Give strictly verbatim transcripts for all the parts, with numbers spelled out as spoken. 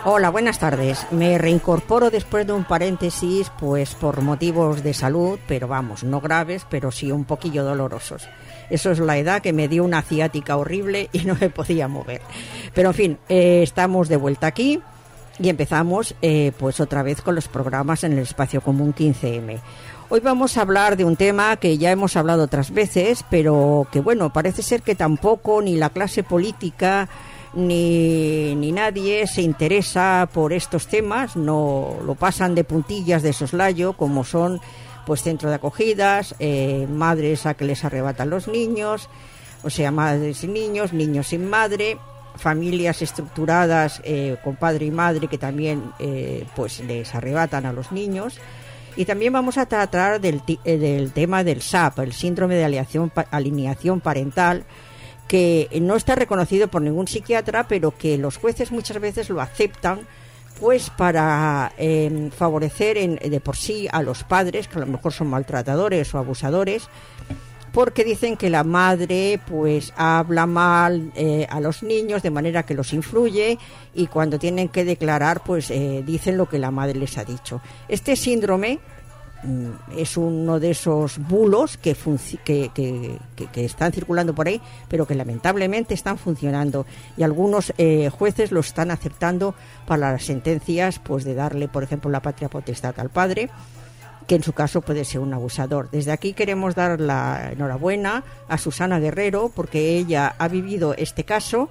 Hola, buenas tardes. Me reincorporo después de un paréntesis, pues por motivos de salud, pero vamos, no graves, pero sí un poquillo dolorosos. Eso es la edad, que me dio una ciática horrible y no me podía mover. Pero en fin, eh, estamos de vuelta aquí y empezamos eh, pues otra vez con los programas en el Espacio Común quince eme. Hoy vamos a hablar de un tema que ya hemos hablado otras veces, pero que bueno, parece ser que tampoco ni la clase política ni, ni nadie se interesa por estos temas, no lo pasan de puntillas, de soslayo, como son pues centro de acogidas, eh, madres a que les arrebatan los niños, o sea, madres y niños, niños sin madre, familias estructuradas eh, con padre y madre que también eh, pues les arrebatan a los niños. Y también vamos a tratar del, eh, del tema del S A P, el síndrome de alineación, alineación parental, que no está reconocido por ningún psiquiatra, pero que los jueces muchas veces lo aceptan pues para eh, favorecer en, de por sí a los padres, que a lo mejor son maltratadores o abusadores, porque dicen que la madre pues habla mal eh, a los niños de manera que los influye, y cuando tienen que declarar pues eh, dicen lo que la madre les ha dicho. Este síndrome mm, es uno de esos bulos que, func- que, que, que, que están circulando por ahí, pero que lamentablemente están funcionando, y algunos eh, jueces lo están aceptando para las sentencias pues de darle, por ejemplo, la patria potestad al padre, que en su caso puede ser un abusador. Desde aquí queremos dar la enhorabuena a Susana Guerrero, porque ella ha vivido este caso,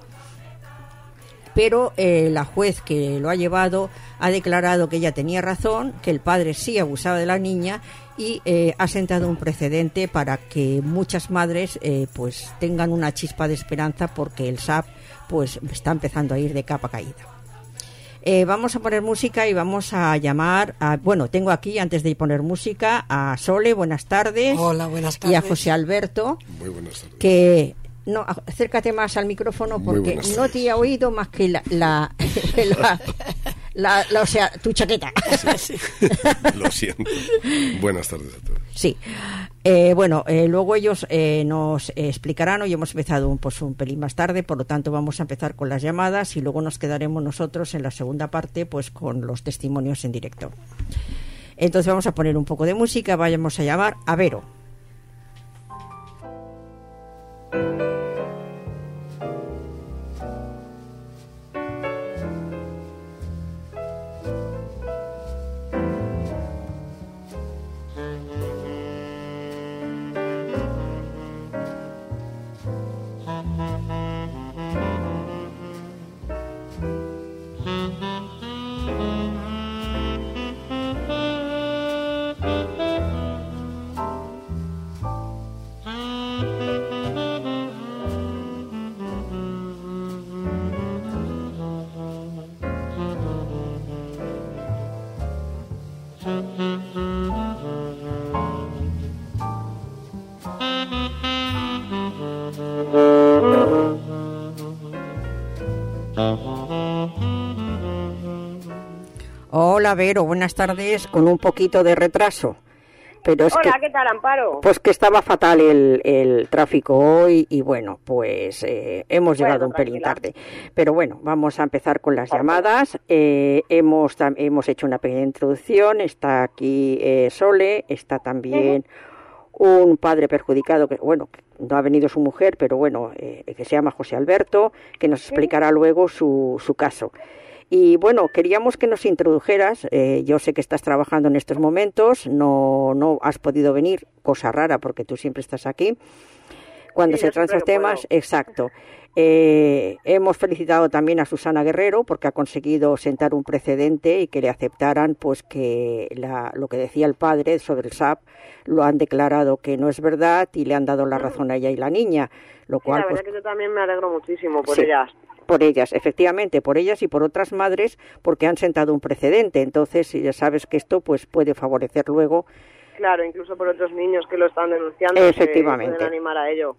pero eh, la juez que lo ha llevado ha declarado que ella tenía razón, que el padre sí abusaba de la niña, y eh, ha sentado un precedente para que muchas madres eh, pues tengan una chispa de esperanza, porque el S A P pues está empezando a ir de capa caída. Eh, vamos a poner música y vamos a llamar a, bueno, tengo aquí, antes de poner música, a Sole, buenas tardes. Hola, buenas tardes. Y a José Alberto. Muy buenas tardes. Que, no, acércate más al micrófono, porque no te he oído más que la, la, la, la, la o sea, tu chaqueta. Sí. Lo siento. Buenas tardes a todos. Sí. Eh, bueno, eh, luego ellos eh, nos eh, explicarán. Hoy hemos empezado un, pues, un pelín más tarde, por lo tanto vamos a empezar con las llamadas y luego nos quedaremos nosotros en la segunda parte pues con los testimonios en directo. Entonces vamos a poner un poco de música, vayamos a llamar a Vero. Hola Vero, buenas tardes, con un poquito de retraso. Pero es Hola, que, ¿qué tal, Amparo? Pues que estaba fatal el, el tráfico hoy y bueno, pues eh, hemos Bueno, llegado un pelín tranquila. tarde. Pero bueno, vamos a empezar con las llamadas. Eh, hemos, tam- hemos hecho una pequeña introducción, está aquí eh, Sole, está también un padre perjudicado, que bueno, que no ha venido su mujer, pero bueno, eh, que se llama José Alberto, que nos explicará luego su, su caso. Y bueno, queríamos que nos introdujeras, eh, yo sé que estás trabajando en estos momentos, no, no has podido venir, cosa rara porque tú siempre estás aquí, cuando Sí, se yo tratan siempre estos que temas, puedo. exacto. Eh, hemos felicitado también a Susana Guerrero porque ha conseguido sentar un precedente y que le aceptaran pues que la, lo que decía el padre sobre el S A P lo han declarado que no es verdad y le han dado la razón a ella y la niña, lo Sí, cual la pues, verdad que yo también me alegro muchísimo por sí. ellas. Por ellas, efectivamente, por ellas y por otras madres, porque han sentado un precedente. Entonces, ya sabes que esto pues puede favorecer luego. Claro, incluso por otros niños que lo están denunciando, Efectivamente. que pueden animar a ello.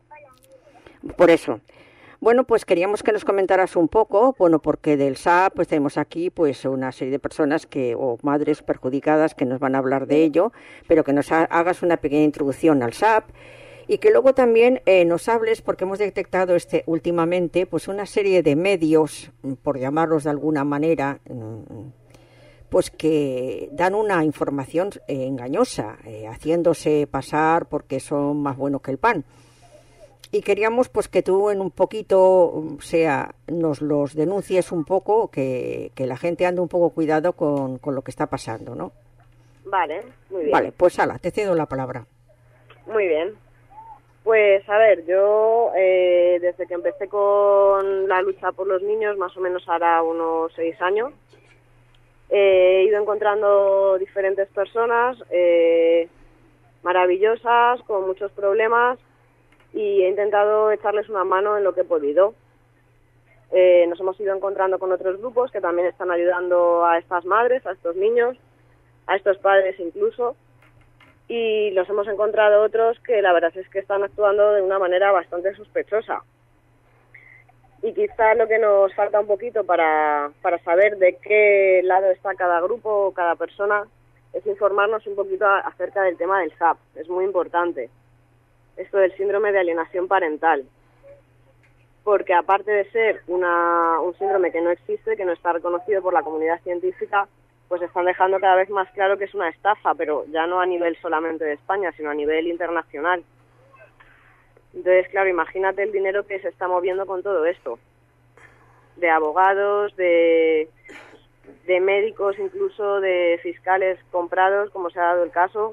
Por eso. Bueno, pues queríamos que nos comentaras un poco, bueno, porque del S A P pues tenemos aquí pues una serie de personas que o madres perjudicadas que nos van a hablar de ello, pero que nos ha- hagas una pequeña introducción al S A P Y que luego también eh, nos hables, porque hemos detectado este últimamente, pues una serie de medios, por llamarlos de alguna manera, pues que dan una información eh, engañosa, eh, haciéndose pasar porque son más buenos que el pan. Y queríamos pues que tú en un poquito, o sea, nos los denuncies un poco, que, que la gente ande un poco cuidado con, con lo que está pasando, ¿no? Vale, muy bien. Vale, pues ala, te cedo la palabra. Muy bien. Pues a ver, yo eh, desde que empecé con la lucha por los niños, más o menos hará unos seis años, eh, he ido encontrando diferentes personas eh, maravillosas, con muchos problemas, y he intentado echarles una mano en lo que he podido. Eh, nos hemos ido encontrando con otros grupos que también están ayudando a estas madres, a estos niños, a estos padres incluso, y los hemos encontrado otros que la verdad es que están actuando de una manera bastante sospechosa. Y quizás lo que nos falta un poquito para, para saber de qué lado está cada grupo o cada persona es informarnos un poquito a, acerca del tema del S A P. Es muy importante esto del síndrome de alienación parental, porque aparte de ser una, un síndrome que no existe, que no está reconocido por la comunidad científica, pues están dejando cada vez más claro que es una estafa, pero ya no a nivel solamente de España, sino a nivel internacional. Entonces, claro, imagínate el dinero que se está moviendo con todo esto, de abogados, de, de médicos, incluso de fiscales comprados, como se ha dado el caso.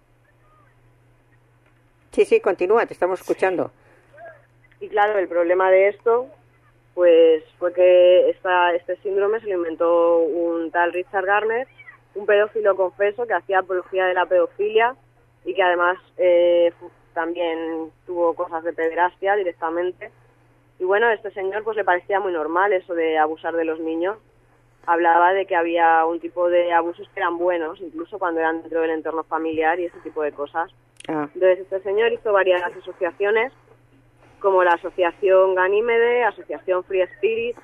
Sí, sí, continúa, te estamos escuchando. Y claro, el problema de esto pues fue que esta, este síndrome se lo inventó un tal Richard Garner, un pedófilo confeso que hacía apología de la pedofilia y que además eh, también tuvo cosas de pederastia directamente. Y bueno, a este señor pues le parecía muy normal eso de abusar de los niños. Hablaba de que había un tipo de abusos que eran buenos, incluso cuando eran dentro del entorno familiar y ese tipo de cosas. Ah. Entonces este señor hizo varias asociaciones, como la Asociación Ganímede, Asociación Free Spirit,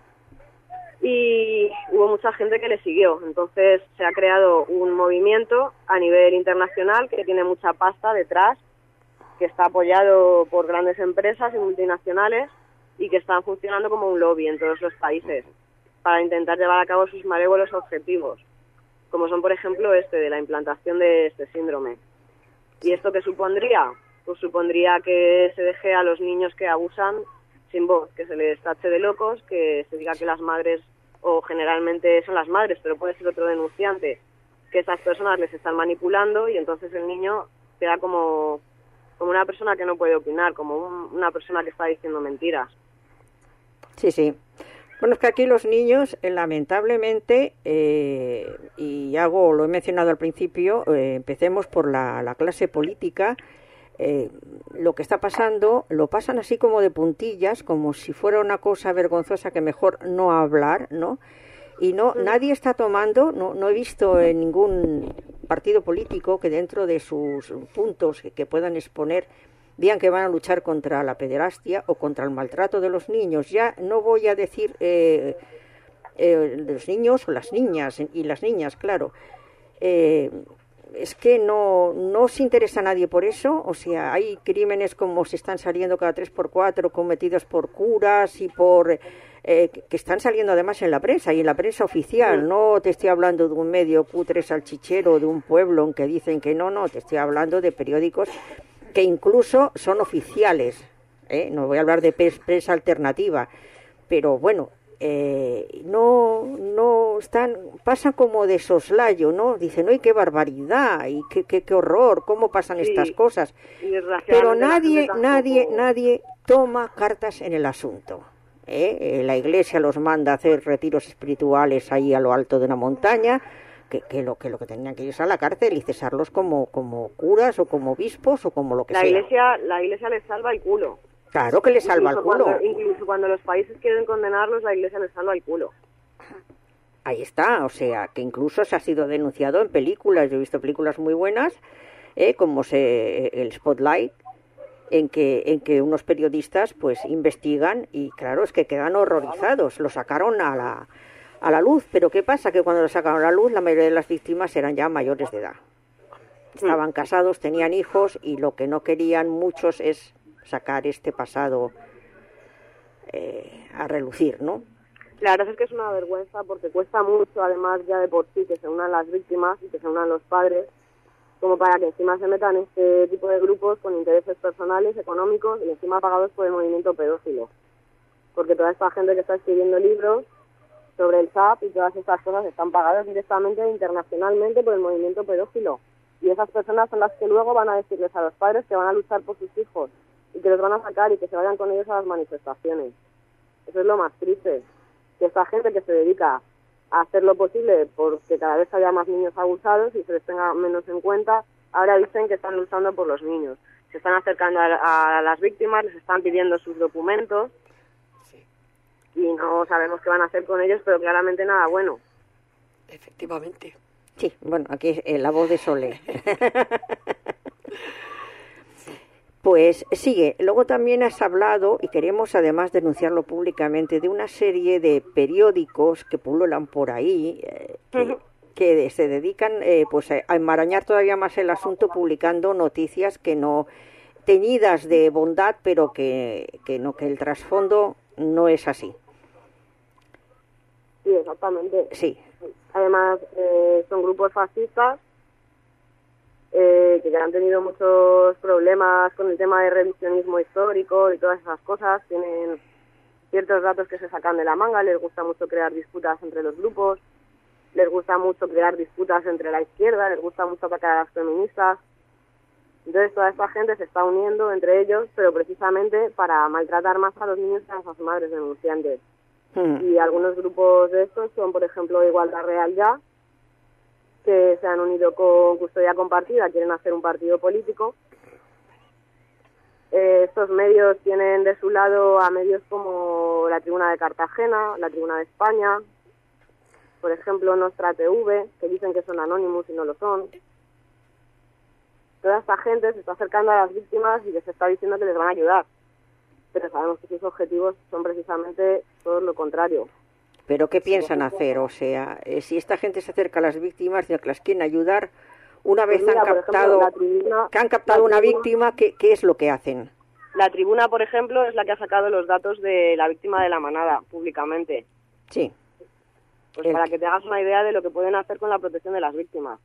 y hubo mucha gente que le siguió. Entonces se ha creado un movimiento a nivel internacional que tiene mucha pasta detrás, que está apoyado por grandes empresas y multinacionales y que están funcionando como un lobby en todos los países para intentar llevar a cabo sus malévolos objetivos, como son, por ejemplo, este de la implantación de este síndrome. ¿Y esto qué supondría? Pues supondría que se deje a los niños que abusan sin voz, que se les tache de locos, que se diga que las madres, o generalmente son las madres, pero puede ser otro denunciante, que esas personas les están manipulando y entonces el niño queda como, como una persona que no puede opinar, como un, una persona que está diciendo mentiras. Sí, sí. Bueno, es que aquí los niños, eh, lamentablemente, eh, y hago, lo he mencionado al principio, eh, empecemos por la, la clase política. Eh, lo que está pasando lo pasan así como de puntillas, como si fuera una cosa vergonzosa que mejor no hablar, ¿no? Y no, mm. nadie está tomando, no, no he visto en ningún partido político que dentro de sus puntos que, que puedan exponer digan que van a luchar contra la pederastia o contra el maltrato de los niños. Ya no voy a decir eh, eh, de los niños o las niñas, y las niñas, claro. Eh, es que no, no os interesa a nadie por eso. O sea, hay crímenes como se están saliendo cada tres por cuatro cometidos por curas y por eh, que están saliendo además en la prensa y en la prensa oficial. Sí. No te estoy hablando de un medio cutre salchichero de un pueblo en que dicen que no, no, te estoy hablando de periódicos que incluso son oficiales, ¿eh? No voy a hablar de prensa alternativa, pero bueno, eh, no, no están, pasan como de soslayo, ¿no? Dicen, ¡ay, qué barbaridad! Y qué, qué, qué horror, cómo pasan sí, estas cosas. Pero nadie, nadie, nadie toma cartas en el asunto. ¿eh? La Iglesia los manda a hacer retiros espirituales ahí a lo alto de una montaña. Que, que lo que lo que tenían que ir a la cárcel y cesarlos como como curas o como obispos o como lo que la sea. Iglesia, la Iglesia les salva el culo. Claro que les salva incluso el culo. Cuando, incluso cuando los países quieren condenarlos, la Iglesia les salva el culo. Ahí está, o sea, que incluso se ha sido denunciado en películas. Yo he visto películas muy buenas, eh, como se, el Spotlight, en que en que unos periodistas pues investigan y claro, es que quedan horrorizados. Lo sacaron a la a la luz, pero ¿qué pasa? Que cuando lo sacaron a la luz la mayoría de las víctimas eran ya mayores de edad. estaban casados, tenían hijos y lo que no querían muchos es sacar este pasado eh, a relucir, ¿no? La verdad es que es una vergüenza porque cuesta mucho, además ya de por sí, que se unan las víctimas y que se unan los padres, como para que encima se metan este tipo de grupos con intereses personales, económicos y encima pagados por el movimiento pedófilo. Porque toda esta gente que está escribiendo libros sobre el S A P y todas estas cosas están pagadas directamente internacionalmente por el movimiento pedófilo. Y esas personas son las que luego van a decirles a los padres que van a luchar por sus hijos y que los van a sacar y que se vayan con ellos a las manifestaciones. Eso es lo más triste, que esta gente que se dedica a hacer lo posible porque cada vez haya más niños abusados y se les tenga menos en cuenta, ahora dicen que están luchando por los niños. Se están acercando a, a las víctimas, les están pidiendo sus documentos y no sabemos qué van a hacer con ellos, pero claramente nada bueno. Efectivamente. Sí, bueno, aquí es la voz de Sole. Pues sigue. Luego también has hablado, y queremos además denunciarlo públicamente, de una serie de periódicos que pululan por ahí, eh, que, uh-huh. que se dedican eh, pues a enmarañar todavía más el asunto, publicando noticias que no teñidas de bondad, pero que, que no, que el trasfondo no es así. Sí, exactamente. Sí. Además, eh, son grupos fascistas eh, que ya han tenido muchos problemas con el tema de revisionismo histórico y todas esas cosas. Tienen ciertos datos que se sacan de la manga, les gusta mucho crear disputas entre los grupos, les gusta mucho crear disputas entre la izquierda, les gusta mucho atacar a las feministas. Entonces toda esta gente se está uniendo entre ellos, pero precisamente para maltratar más a los niños que a sus madres denunciantes. Mm. Y algunos grupos de estos son, por ejemplo, Igualdad Real Ya, que se han unido con Custodia Compartida, quieren hacer un partido político. Eh, estos medios tienen de su lado a medios como la Tribuna de Cartagena, la Tribuna de España, por ejemplo, Nostra T V, que dicen que son anónimos y no lo son. Toda esta gente se está acercando a las víctimas y les está diciendo que les van a ayudar. Pero sabemos que sus objetivos son precisamente todo lo contrario. ¿Pero qué piensan hacer? O sea, eh, si esta gente se acerca a las víctimas y que las quieren ayudar, una vez pues mira, han captado, ejemplo, tribuna, que han captado una tribuna, víctima, ¿qué, ¿qué es lo que hacen? La Tribuna, por ejemplo, es la que ha sacado los datos de la víctima de La Manada públicamente. Sí. Pues El... para que te hagas una idea de lo que pueden hacer con la protección de las víctimas.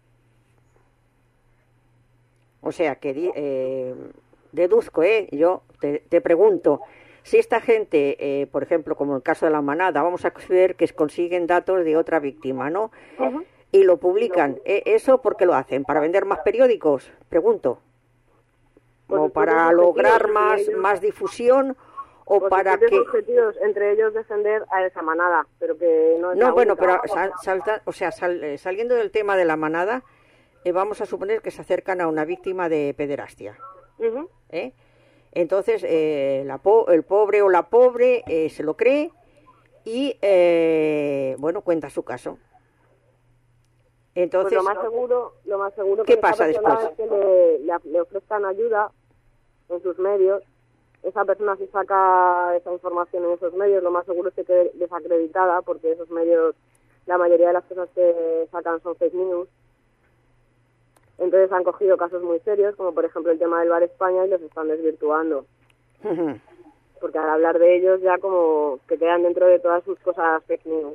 O sea, que eh, deduzco, ¿eh? Yo te, te pregunto, si esta gente, eh, por ejemplo, como el caso de La Manada, vamos a ver que consiguen datos de otra víctima, ¿no? Uh-huh. Y lo publican. ¿Eh? ¿Eso por qué lo hacen? ¿Para vender más periódicos? Pregunto. ¿O pues para lograr más, ellos, más difusión? ¿O pues para que...? objetivos, entre ellos defender a esa manada, pero que no es No, la bueno, única. pero sal, salta, o sea, sal, saliendo del tema de La Manada, eh, vamos a suponer que se acercan a una víctima de pederastia. Uh-huh. ¿Eh? Entonces, eh, la po el pobre o la pobre eh, se lo cree y, eh, bueno, cuenta su caso. Entonces, pues lo más seguro, lo más seguro ¿qué que pasa después? Es que le, le, le ofrezcan ayuda en sus medios. Esa persona, si saca esa información en esos medios, lo más seguro es que quede desacreditada, porque esos medios, la mayoría de las cosas que sacan son fake news. Entonces han cogido casos muy serios, como por ejemplo el tema del Bar España, y los están desvirtuando. Uh-huh. Porque al hablar de ellos ya como que quedan dentro de todas sus cosas fake news.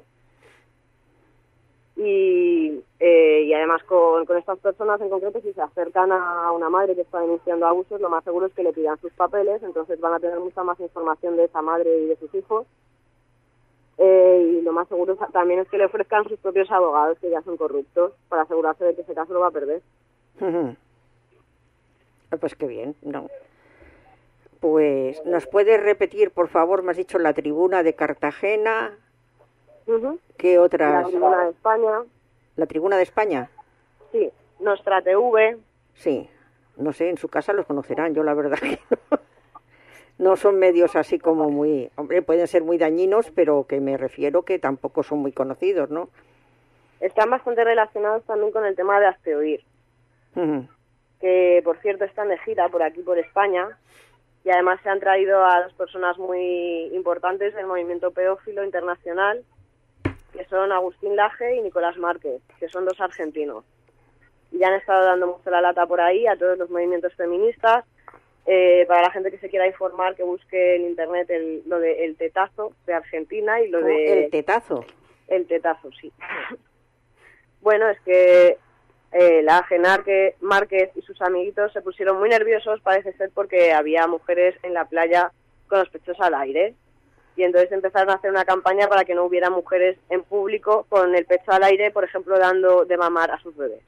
Y, eh, y además con, con estas personas en concreto, si se acercan a una madre que está denunciando abusos, lo más seguro es que le pidan sus papeles, entonces van a tener mucha más información de esa madre y de sus hijos. Eh, y lo más seguro también es que le ofrezcan sus propios abogados, que ya son corruptos, para asegurarse de que ese caso lo va a perder. Uh-huh. Pues qué bien, no. Pues, ¿nos puedes repetir, por favor? Me has dicho la Tribuna de Cartagena... Uh-huh. ¿Qué otras? La Tribuna de España. ¿La Tribuna de España? Sí. Nostra T V. Sí. No sé, en su casa los conocerán. Yo la verdad que no. No son medios así como muy... Hombre, pueden ser muy dañinos, pero que me refiero que tampoco son muy conocidos, ¿no? Están bastante relacionados también con el tema de Hazte-Oír. Uh-huh. Que, por cierto, están de gira por aquí, por España. Y además se han traído a dos personas muy importantes del movimiento pedófilo internacional, que son Agustín Laje y Nicolás Márquez, que son dos argentinos. y ya han estado dando mucho la lata por ahí a todos los movimientos feministas. Eh, para la gente que se quiera informar, que busque en internet el, lo de El Tetazo de Argentina y lo de... ¿El Tetazo? El Tetazo, sí. Bueno, es que eh, la Genarque Márquez y sus amiguitos se pusieron muy nerviosos, parece ser, porque había mujeres en la playa con los pechos al aire. Y entonces empezaron a hacer una campaña para que no hubiera mujeres en público con el pecho al aire, por ejemplo, dando de mamar a sus bebés.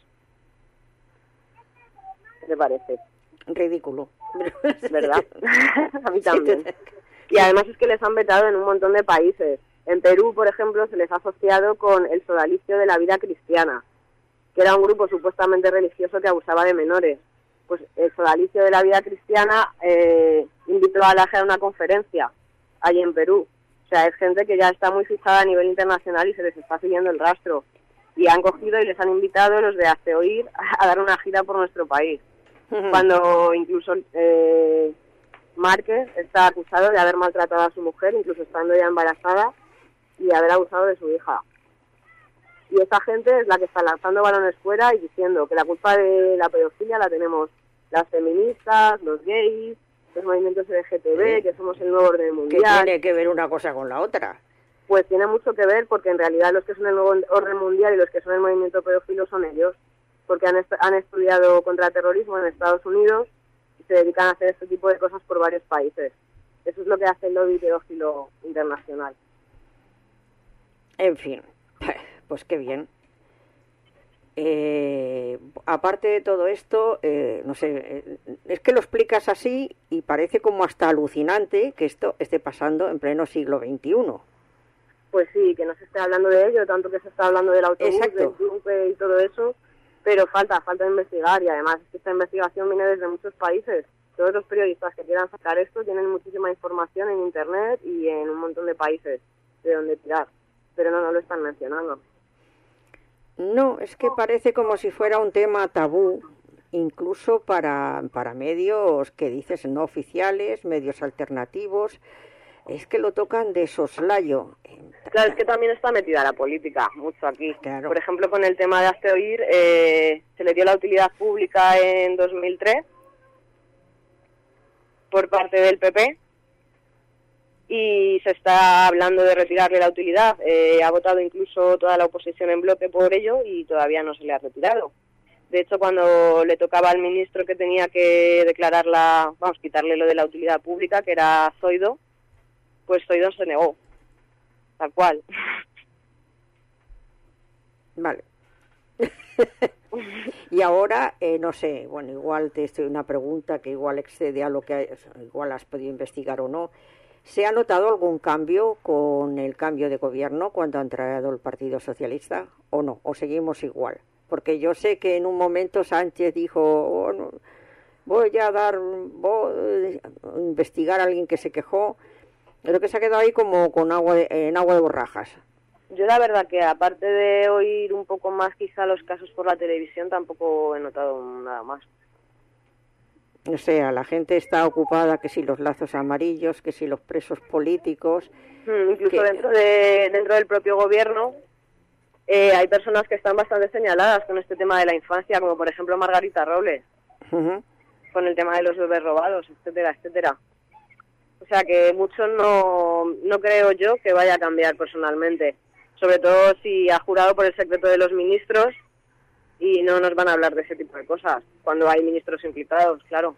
¿Qué te parece? Ridículo. ¿Verdad? A mí también. Y además es que les han vetado en un montón de países. En Perú, por ejemplo, se les ha asociado con el Sodalicio de la Vida Cristiana, que era un grupo supuestamente religioso que abusaba de menores. Pues el Sodalicio de la Vida Cristiana eh, invitó a la gente a una conferencia allí en Perú. O sea, es gente que ya está muy fijada a nivel internacional y se les está siguiendo el rastro. Y han cogido y les han invitado los de Hazte Oír a dar una gira por nuestro país. Cuando incluso eh, Márquez está acusado de haber maltratado a su mujer, incluso estando ya embarazada, y haber abusado de su hija. Y esa gente es la que está lanzando balones fuera y diciendo que la culpa de la pedofilia la tenemos las feministas, los gays, los movimientos L G T B, que somos el nuevo orden mundial. ¿Qué tiene que ver una cosa con la otra? Pues tiene mucho que ver, porque en realidad los que son el nuevo orden mundial y los que son el movimiento pedófilo son ellos, porque han, est- han estudiado contraterrorismo en Estados Unidos y se dedican a hacer este tipo de cosas por varios países. Eso es lo que hace el lobby pedófilo internacional. En fin, pues qué bien. Eh, aparte de todo esto, eh, no sé, eh, es que lo explicas así y parece como hasta alucinante que esto esté pasando en pleno siglo veintiuno. Pues sí, que no se esté hablando de ello, tanto que se está hablando del autobús, Exacto. del Trumpe y todo eso, pero falta, falta investigar, y además es que esta investigación viene desde muchos países. Todos los periodistas que quieran sacar esto tienen muchísima información en internet y en un montón de países de donde tirar, pero no, no lo están mencionando. No, es que parece como si fuera un tema tabú, incluso para, para medios que dices no oficiales, medios alternativos, es que lo tocan de soslayo. Claro, es que también está metida la política, mucho aquí. Claro. Por ejemplo, con el tema de Hazte Oír, eh, se le dio la utilidad pública en dos mil tres por parte del P P y se está hablando de retirarle la utilidad. Eh, ha votado incluso toda la oposición en bloque por ello y todavía no se le ha retirado. De hecho, cuando le tocaba al ministro que tenía que declararla, vamos, quitarle lo de la utilidad pública, que era Zoido, pues Zoido se negó, tal cual. Vale. Y ahora, eh, no sé, bueno, igual te estoy una pregunta que igual excede a lo que hay, igual has podido investigar o no. ¿Se ha notado algún cambio con el cambio de gobierno cuando ha entrado el Partido Socialista o no? ¿O seguimos igual? Porque yo sé que en un momento Sánchez dijo, oh, no, voy a dar, voy a investigar a alguien que se quejó, pero que se ha quedado ahí como con agua de, en agua de borrajas. Yo la verdad que aparte de oír un poco más quizá los casos por la televisión, tampoco he notado nada más. O sea, la gente está ocupada, que si los lazos amarillos, que si los presos políticos. Mm, incluso que... dentro de dentro del propio gobierno eh, hay personas que están bastante señaladas con este tema de la infancia, como por ejemplo Margarita Robles, Uh-huh. con el tema de los bebés robados, etcétera, etcétera. O sea que mucho no, no creo yo que vaya a cambiar personalmente. Sobre todo si ha jurado por el secreto de los ministros y no nos van a hablar de ese tipo de cosas cuando hay ministros implicados, claro.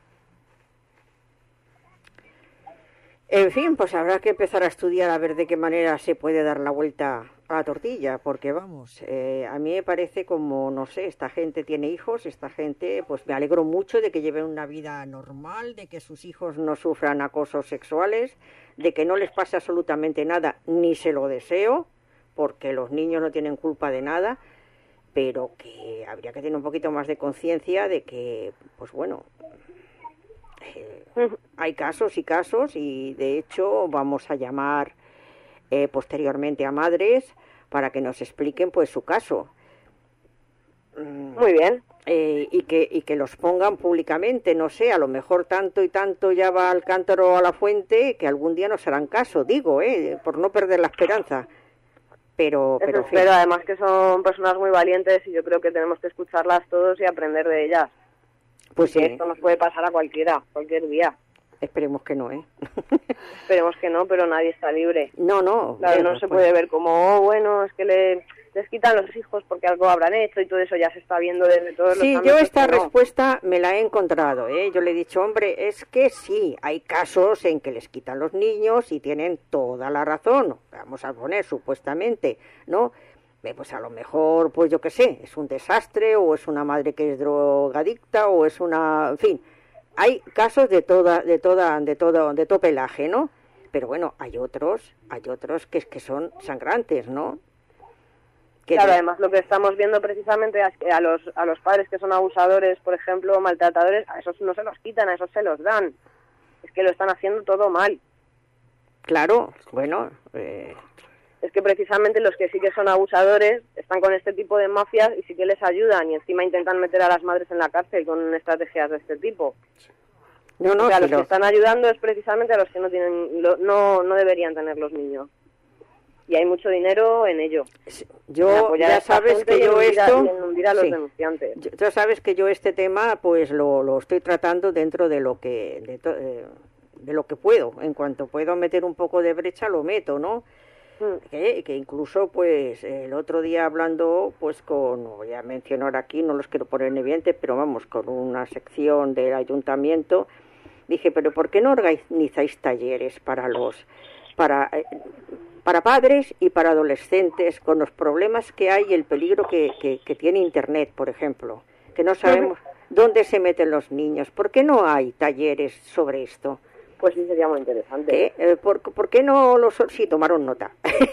En fin, pues habrá que empezar a estudiar a ver de qué manera se puede dar la vuelta a la tortilla, porque vamos, eh, a mí me parece como, no sé, esta gente tiene hijos, esta gente, pues me alegro mucho de que lleven una vida normal, de que sus hijos no sufran acosos sexuales, de que no les pase absolutamente nada, ni se lo deseo, porque los niños no tienen culpa de nada, pero que habría que tener un poquito más de conciencia de que, pues bueno, eh, hay casos y casos, y de hecho vamos a llamar eh, posteriormente a madres para que nos expliquen pues su caso. Muy bien. Eh, y que y que los pongan públicamente, no sé, a lo mejor tanto y tanto ya va al cántaro a la fuente que algún día nos harán caso, digo, eh, por no perder la esperanza. pero, pero, Eso espero, además que son personas muy valientes y yo creo que tenemos que escucharlas todos y aprender de ellas. Pues sí. Esto nos puede pasar a cualquiera, cualquier día. Esperemos que no, ¿eh? Esperemos que no, pero nadie está libre. No, no. Claro, bueno, no se pues... puede ver como, oh, bueno, es que le, les quitan los hijos porque algo habrán hecho y todo eso ya se está viendo desde todos sí, los Sí, yo ámbitos, esta no. respuesta me la he encontrado, ¿eh? Yo le he dicho, hombre, es que sí, hay casos en que les quitan los niños y tienen toda la razón, vamos a poner supuestamente, ¿no? Pues a lo mejor, pues yo qué sé, es un desastre o es una madre que es drogadicta o es una, en fin, hay casos de toda, de toda, de todo, de todo pelaje, ¿no? Pero bueno, hay otros, hay otros que que son sangrantes, ¿no? Que claro, de... además lo que estamos viendo precisamente es que a los a los padres que son abusadores, por ejemplo, maltratadores, a esos no se los quitan, a esos se los dan. Es que lo están haciendo todo mal. Claro, bueno. Eh... Es que precisamente los que sí que son abusadores están con este tipo de mafias y sí que les ayudan y encima intentan meter a las madres en la cárcel con estrategias de este tipo. No, no, o sea, sí los lo... que están ayudando es precisamente a los que no tienen, lo, no, no deberían tener los niños. Y hay mucho dinero en ello. Yo, ya sabes que yo esto... Y en hundir a los sí. denunciantes. Ya sabes que yo este tema pues lo, lo estoy tratando dentro de lo que de, to, eh, de lo que puedo. En cuanto puedo meter un poco de brecha, lo meto, ¿no? Mm. Que, que incluso pues el otro día hablando pues con, no voy a mencionar aquí, no los quiero poner en evidente, pero vamos, con una sección del ayuntamiento, dije, pero ¿por qué no organizáis talleres para los... para... Eh, para padres y para adolescentes con los problemas que hay y el peligro que, que, que tiene Internet, por ejemplo, que no sabemos dónde se meten los niños? ¿Por qué no hay talleres sobre esto? Pues sí, sería muy interesante. ¿Qué? Eh, ¿por, ¿Por qué no los...? Sí, tomaron nota.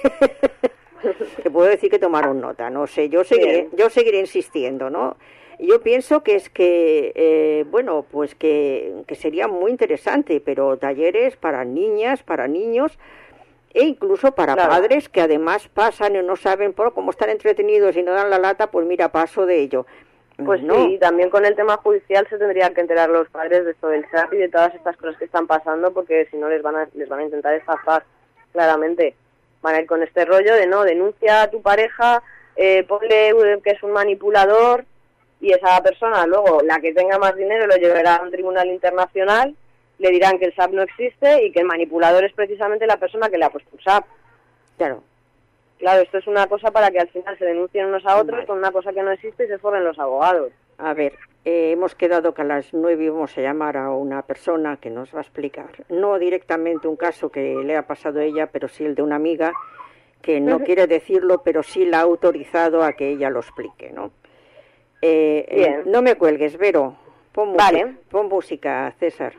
Te puedo decir que tomaron nota, no sé, yo seguiré, yo seguiré insistiendo, ¿no? Yo pienso que es que, eh, bueno, pues que, que sería muy interesante, pero talleres para niñas, para niños... e incluso para claro. padres que además pasan y no saben por cómo están entretenidos y no dan la lata, pues mira, paso de ello. Pues no. sí, también con el tema judicial se tendrían que enterar los padres de esto del chat y de todas estas cosas que están pasando, porque si no les van a, les van a intentar estafar, claramente. Van a ir con este rollo de no, denuncia a tu pareja, eh, ponle que es un manipulador y esa persona luego, la que tenga más dinero, lo llevará a un tribunal internacional, le dirán que el S A P no existe y que el manipulador es precisamente la persona que le ha puesto un S A P. Claro. Claro, esto es una cosa para que al final se denuncien unos a otros vale. con una cosa que no existe y se forren los abogados. A ver, eh, hemos quedado que a las nueve íbamos a llamar a una persona que nos va a explicar, no directamente un caso que le ha pasado a ella, pero sí el de una amiga que no uh-huh. quiere decirlo, pero sí la ha autorizado a que ella lo explique, ¿no? Eh, Bien. Eh, no me cuelgues, Vero. Pon vale. música, pon música, César.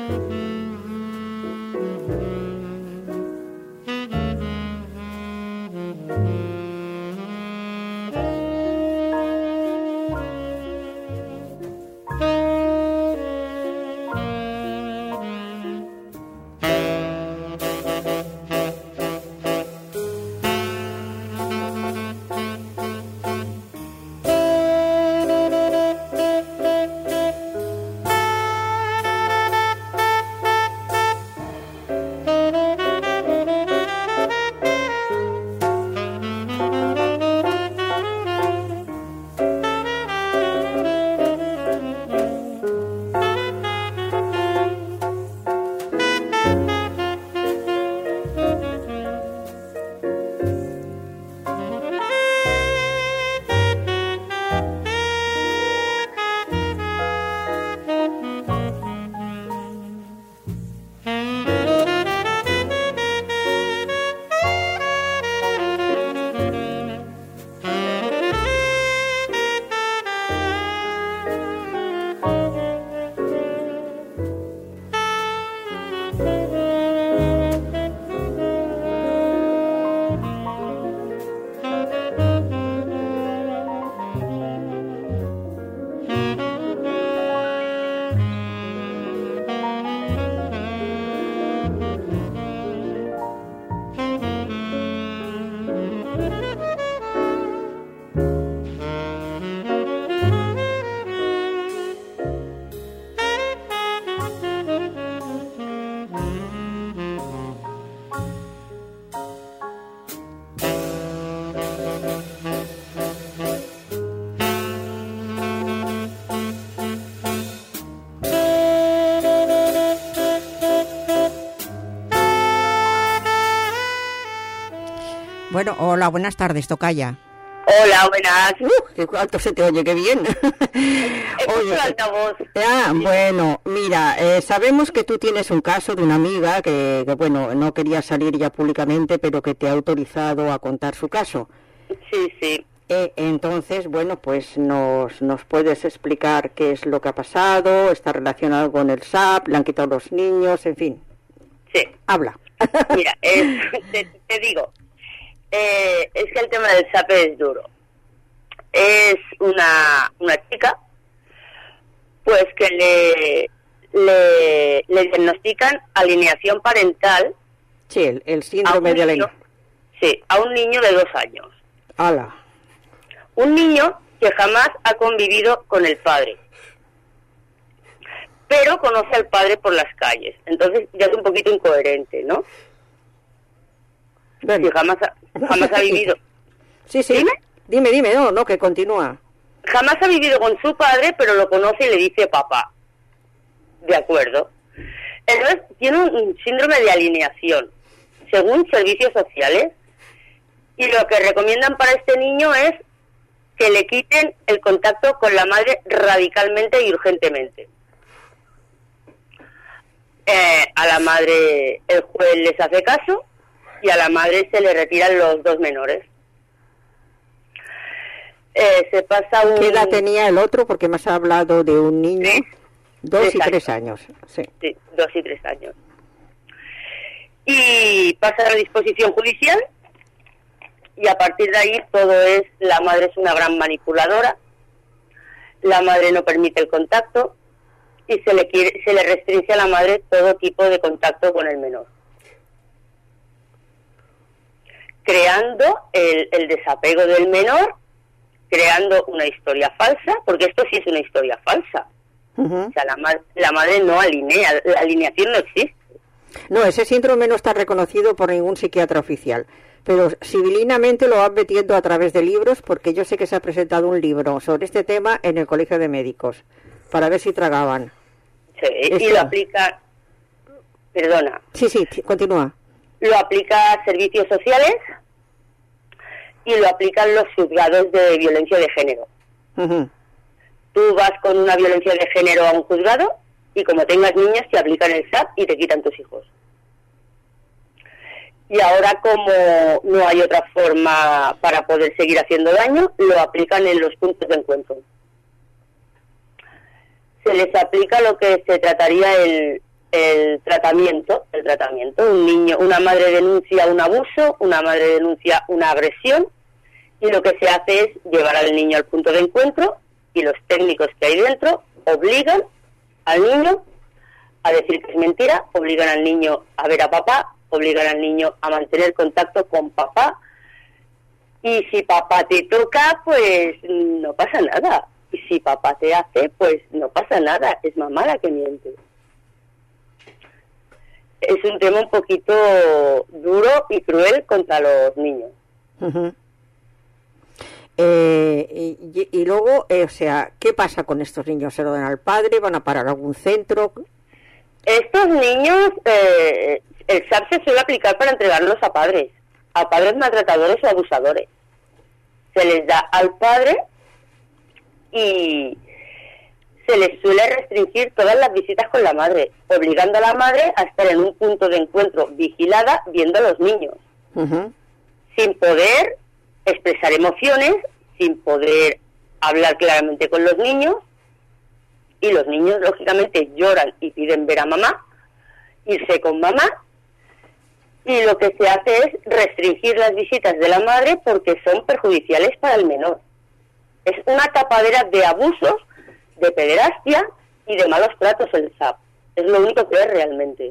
Bueno, hola, buenas tardes, tocaya. Hola, buenas. Uh, qué alto se te oye, qué bien. Oye, el altavoz. Ah, bueno, mira, eh, sabemos que tú tienes un caso de una amiga que, que, bueno, no quería salir ya públicamente, pero que te ha autorizado a contar su caso. Sí, sí. Eh, entonces, bueno, pues nos, nos puedes explicar qué es lo que ha pasado, está relacionado con el S A P, le han quitado los niños, en fin. Sí. Habla. Mira, es, te, te digo, eh, es que el tema del S A P es duro. Es una, una chica, pues que le, le, le diagnostican alineación parental. Sí, el, el síndrome de alineación. Sí, a un niño de dos años. ¡Hala! Un niño que jamás ha convivido con el padre, pero conoce al padre por las calles. Entonces ya es un poquito incoherente, ¿no? Bueno. Si jamás ha, jamás ha vivido... Sí, sí. ¿Dime? Dime, dime, no, no, que continúa. Jamás ha vivido con su padre, pero lo conoce y le dice papá. De acuerdo. Entonces tiene un síndrome de alineación, según servicios sociales, y lo que recomiendan para este niño es que le quiten el contacto con la madre radicalmente y urgentemente. Eh, a la madre el juez les hace caso y a la madre se le retiran los dos menores. Eh, se pasa un... ¿Qué edad tenía el otro? Porque me has hablado de un niño. ¿Sí? Dos tres y años. tres años. Sí. Sí, dos y tres años. Y pasa a la disposición judicial y a partir de ahí todo es, la madre es una gran manipuladora, la madre no permite el contacto y se le quiere, se le restringe a la madre todo tipo de contacto con el menor, creando el, el desapego del menor, creando una historia falsa, porque esto sí es una historia falsa. Uh-huh. O sea, la, ma- la madre no alinea, la alineación no existe. No, ese síndrome no está reconocido por ningún psiquiatra oficial, pero civilinamente lo van metiendo a través de libros, porque yo sé que se ha presentado un libro sobre este tema en el Colegio de Médicos, para ver si tragaban. Sí, Esto. y lo aplica, perdona, Sí, sí, t- continúa. lo aplica a servicios sociales y lo aplican los juzgados de violencia de género. Uh-huh. Tú vas con una violencia de género a un juzgado y como tengas niños te aplican el S A P y te quitan tus hijos. Y ahora, como no hay otra forma para poder seguir haciendo daño, lo aplican en los puntos de encuentro. Se les aplica lo que se trataría el, el tratamiento, el tratamiento. Un niño, una madre denuncia un abuso, una madre denuncia una agresión, y lo que se hace es llevar al niño al punto de encuentro, y los técnicos que hay dentro obligan al niño a decir que es mentira, obligan al niño a ver a papá, obligan al niño a mantener contacto con papá, y si papá te toca, pues no pasa nada, y si papá te hace, pues no pasa nada, es mamá la que miente. Es un tema un poquito duro y cruel contra los niños. Uh-huh. Eh, y, y luego, eh, o sea, ¿qué pasa con estos niños? ¿Se lo dan al padre? ¿Van a parar a algún centro? Estos niños, eh, el S A P se suele aplicar para entregarlos a padres, a padres maltratadores o abusadores. Se les da al padre y se les suele restringir todas las visitas con la madre, obligando a la madre a estar en un punto de encuentro vigilada viendo a los niños, uh-huh. sin poder expresar emociones, sin poder hablar claramente con los niños, y los niños lógicamente lloran y piden ver a mamá, irse con mamá, y lo que se hace es restringir las visitas de la madre porque son perjudiciales para el menor. Es una tapadera de abusos, de pederastia y de malos tratos el S A P. Es lo único que es realmente.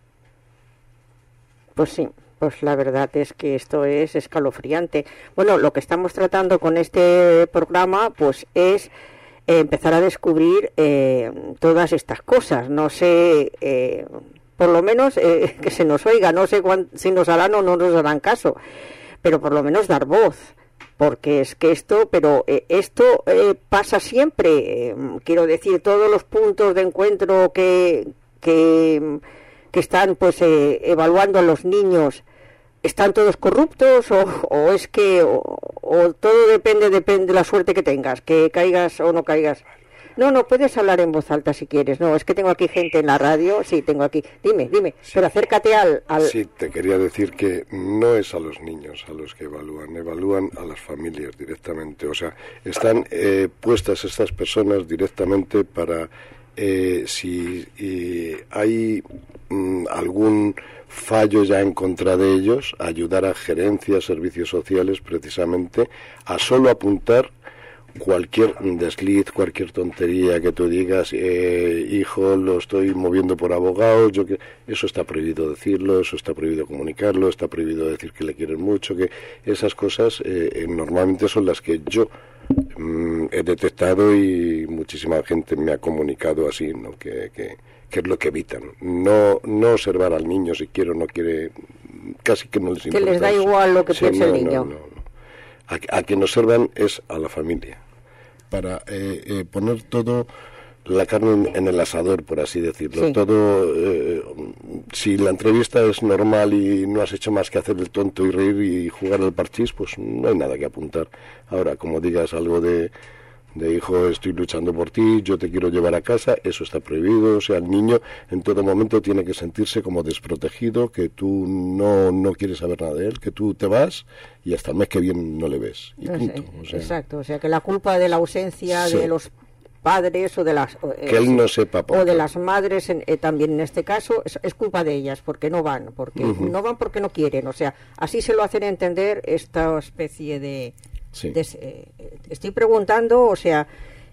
Pues sí. Pues la verdad es que esto es escalofriante. Bueno, lo que estamos tratando con este programa, pues es eh, empezar a descubrir eh, todas estas cosas. No sé, eh, por lo menos eh, que se nos oiga, no sé cuán, si nos harán o no nos harán caso, pero por lo menos dar voz, porque es que esto, pero eh, esto eh, pasa siempre. Eh, quiero decir, todos los puntos de encuentro que que, que están pues eh, evaluando a los niños, ¿están todos corruptos o, o es que o, o todo depende, depende de la suerte que tengas, que caigas o no caigas? No, no, puedes hablar en voz alta si quieres. No, es que tengo aquí gente en la radio. Sí, tengo aquí. Dime, dime, sí. Pero acércate al, al... Sí, te quería decir que no es a los niños a los que evalúan, evalúan a las familias directamente. O sea, están eh, puestas estas personas directamente para... Eh, si eh, hay mm, algún fallo ya en contra de ellos, ayudar a gerencias, servicios sociales, precisamente a solo apuntar cualquier desliz, cualquier tontería que tú digas, eh, hijo, lo estoy moviendo por abogados, yo que eso está prohibido decirlo, eso está prohibido comunicarlo, está prohibido decir que le quieren mucho, que esas cosas eh, normalmente son las que yo mm, he detectado y muchísima gente me ha comunicado así, ¿no? Que, que, que es lo que evitan, no no observar al niño si quiere o no quiere, casi que no les importa. Que les da igual lo que sí, piensa no, el niño. No, no, no. A, a quien observan es a la familia, para eh, eh, poner todo la carne en, en el asador, por así decirlo. Sí. Todo, eh, si la entrevista es normal y no has hecho más que hacer el tonto y reír y jugar al parchís, pues no hay nada que apuntar. Ahora, como digas algo de, de hijo, estoy luchando por ti, yo te quiero llevar a casa, eso está prohibido. O sea, el niño en todo momento tiene que sentirse como desprotegido, que tú no, no quieres saber nada de él, que tú te vas y hasta el mes que viene no le ves. Y punto. O sea, exacto, o sea, que la culpa de la ausencia sí. de los padres o de las eh, que él no sepa o de las madres en, eh, también en este caso es, es culpa de ellas porque no van, porque uh-huh. no van porque no quieren. O sea, así se lo hacen entender esta especie de... Sí. De, eh, estoy preguntando, o sea,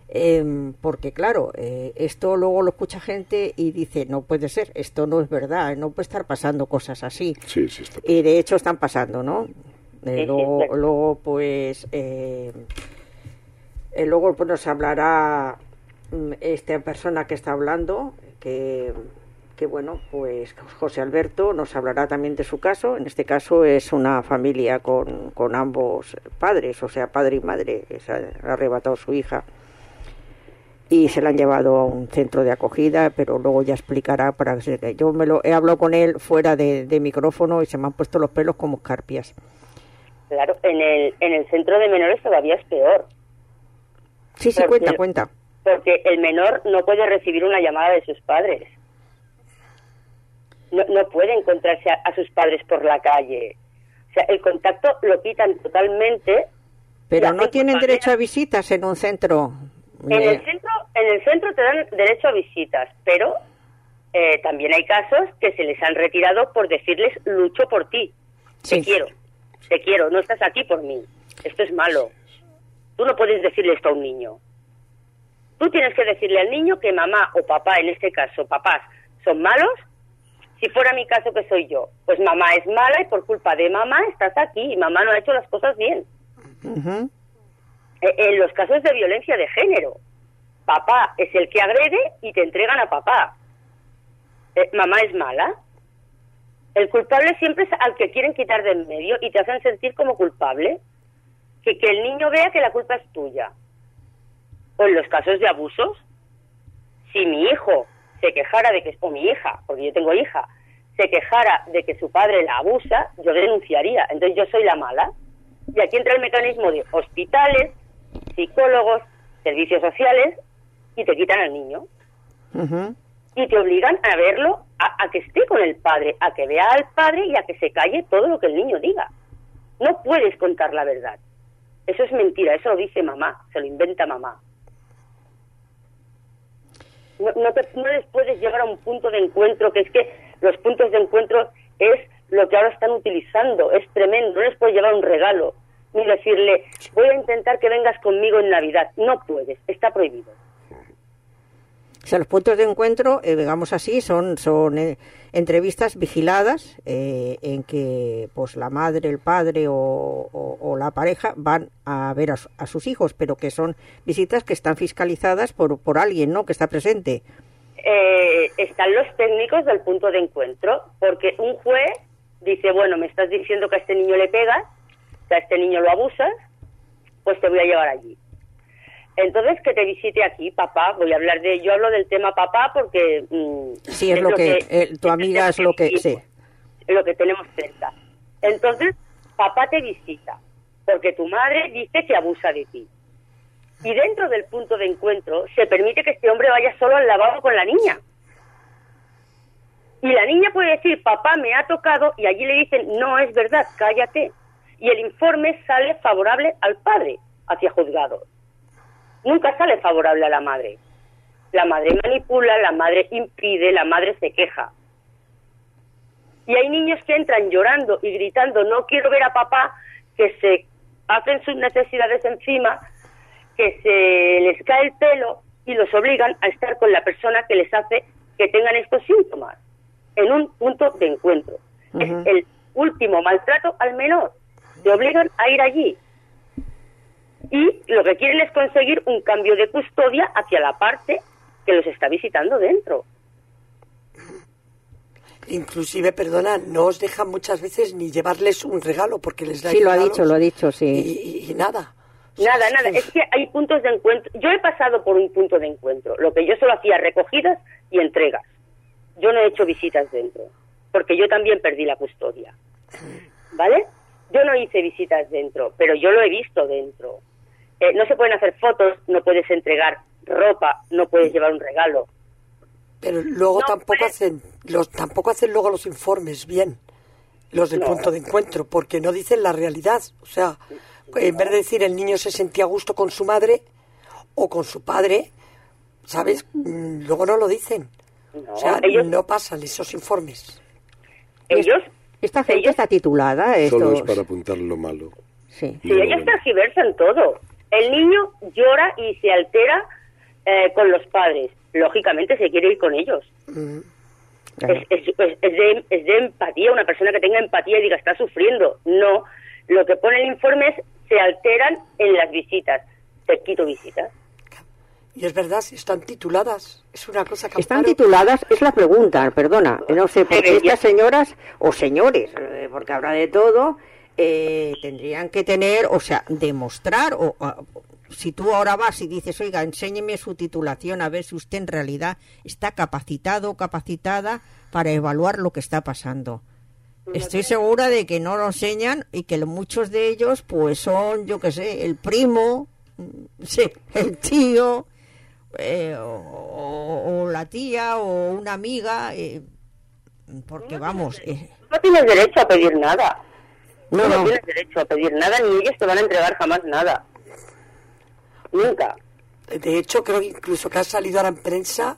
eh, porque claro, eh, esto luego lo escucha gente y dice, no puede ser, esto no es verdad, no puede estar pasando cosas así. Sí, sí está. Y de hecho están pasando, ¿no? Eh, luego, luego, pues, eh, eh, luego pues nos hablará esta persona que está hablando, que... que bueno, pues José Alberto nos hablará también de su caso. En este caso es una familia con, con ambos padres, o sea, padre y madre, que se ha arrebatado su hija y se la han llevado a un centro de acogida, pero luego ya explicará para que yo me lo he hablado con él fuera de, de micrófono y se me han puesto los pelos como escarpias. Claro, en el en el centro de menores todavía es peor. Sí, sí, porque, cuenta, cuenta. Porque el menor no puede recibir una llamada de sus padres. No, no puede encontrarse a, a sus padres por la calle. O sea, el contacto lo quitan totalmente. Pero no tienen derecho a visitas en un centro. En el centro, en el centro te dan derecho a visitas, pero Eh, también hay casos que se les han retirado por decirles lucho por ti, Sí. te quiero, te quiero, no estás aquí por mí, esto es malo. Tú no puedes decirle esto a un niño. Tú tienes que decirle al niño que mamá o papá, en este caso papás, son malos. Si fuera mi caso que soy yo, pues mamá es mala y por culpa de mamá estás aquí y mamá no ha hecho las cosas bien. Ujú. Eh, En los casos de violencia de género, papá es el que agrede y te entregan a papá. Eh, mamá es mala. El culpable siempre es al que quieren quitar de en medio y te hacen sentir como culpable. Que, que el niño vea que la culpa es tuya. O en los casos de abusos, si mi hijo se quejara de que, o mi hija, porque yo tengo hija, se quejara de que su padre la abusa, yo denunciaría. Entonces yo soy la mala. Y aquí entra el mecanismo de hospitales, psicólogos, servicios sociales, y te quitan al niño. Ujú. Y te obligan a verlo, a, a que esté con el padre, a que vea al padre y a que se calle todo lo que el niño diga. No puedes contar la verdad. Eso es mentira, eso lo dice mamá, se lo inventa mamá. No, no, te, no les puedes llevar a un punto de encuentro, que es que los puntos de encuentro es lo que ahora están utilizando, es tremendo. No les puedes llevar un regalo, ni decirle, voy a intentar que vengas conmigo en Navidad. No puedes, está prohibido. O sea, los puntos de encuentro, eh, digamos así, son son eh, entrevistas vigiladas eh, en que pues la madre, el padre o, o, o la pareja van a ver a, su- a sus hijos, pero que son visitas que están fiscalizadas por, por alguien, ¿no?, que está presente. Eh, están los técnicos del punto de encuentro, porque un juez dice, bueno, me estás diciendo que a este niño le pegas, que a este niño lo abusas, pues te voy a llevar allí. Entonces, que te visite aquí, papá. Voy a hablar de... Yo hablo del tema papá porque... Mmm, Sí, es, es lo que... que eh, tu amiga es lo que... Sí. Lo que tenemos cerca. Entonces, papá te visita, porque tu madre dice que abusa de ti. Y dentro del punto de encuentro se permite que este hombre vaya solo al lavabo con la niña. Y la niña puede decir, papá me ha tocado, y allí le dicen, no es verdad, cállate. Y el informe sale favorable al padre hacia juzgado. Nunca sale favorable a la madre. La madre manipula, la madre impide, la madre se queja. Y hay niños que entran llorando y gritando, no quiero ver a papá, que se hacen sus necesidades encima, que se les cae el pelo y los obligan a estar con la persona que les hace que tengan estos síntomas, en un punto de encuentro. Uh-huh. Es el último maltrato al menor. Te obligan a ir allí. Y lo que quieren es conseguir un cambio de custodia hacia la parte que los está visitando dentro. Inclusive, perdona, no os dejan muchas veces ni llevarles un regalo porque les da. Sí, lo ha dicho, lo ha dicho, sí. Y, y, y nada. Nada, o sea, nada. Es... es que hay puntos de encuentro. Yo he pasado por un punto de encuentro. Lo que yo solo hacía recogidas y entregas. Yo no he hecho visitas dentro, porque yo también perdí la custodia. ¿Vale? Yo no hice visitas dentro, pero yo lo he visto dentro. Eh, no se pueden hacer fotos, no puedes entregar ropa, no puedes llevar un regalo. Pero luego no, tampoco puedes... hacen los tampoco hacen luego los informes bien, los del no. punto de encuentro, porque no dicen la realidad. O sea, en vez de decir el niño se sentía a gusto con su madre o con su padre, ¿sabes? Luego no lo dicen. No, o sea, ellos... no pasan esos informes. Ellos... Esta gente ellos... está titulada. Estos... Solo es para apuntar lo malo. Sí, sí ellos tergiversan todo. El niño llora y se altera eh, con los padres. Lógicamente se quiere ir con ellos. Mm. Es, es, es, de, es de empatía, una persona que tenga empatía y diga, está sufriendo. No, lo que pone el informe es, se alteran en las visitas. Te quito visitas. Y es verdad, están tituladas. Es una cosa que... Están tituladas, es la pregunta, perdona. No sé, porque estas señoras, o señores, porque habrá de todo, eh, tendrían que tener, o sea, demostrar, o... o si tú ahora vas y dices, oiga, enséñeme su titulación a ver si usted en realidad está capacitado o capacitada para evaluar lo que está pasando. Estoy segura de que no lo enseñan y que muchos de ellos pues son, yo qué sé, el primo, sí, el tío, eh, o, o la tía o una amiga, eh, porque vamos... Eh. No tienes derecho a pedir nada. No, no, no. no tienes derecho a pedir nada, ni ellos te van a entregar jamás nada. Nunca. De hecho, creo que incluso que ha salido ahora en prensa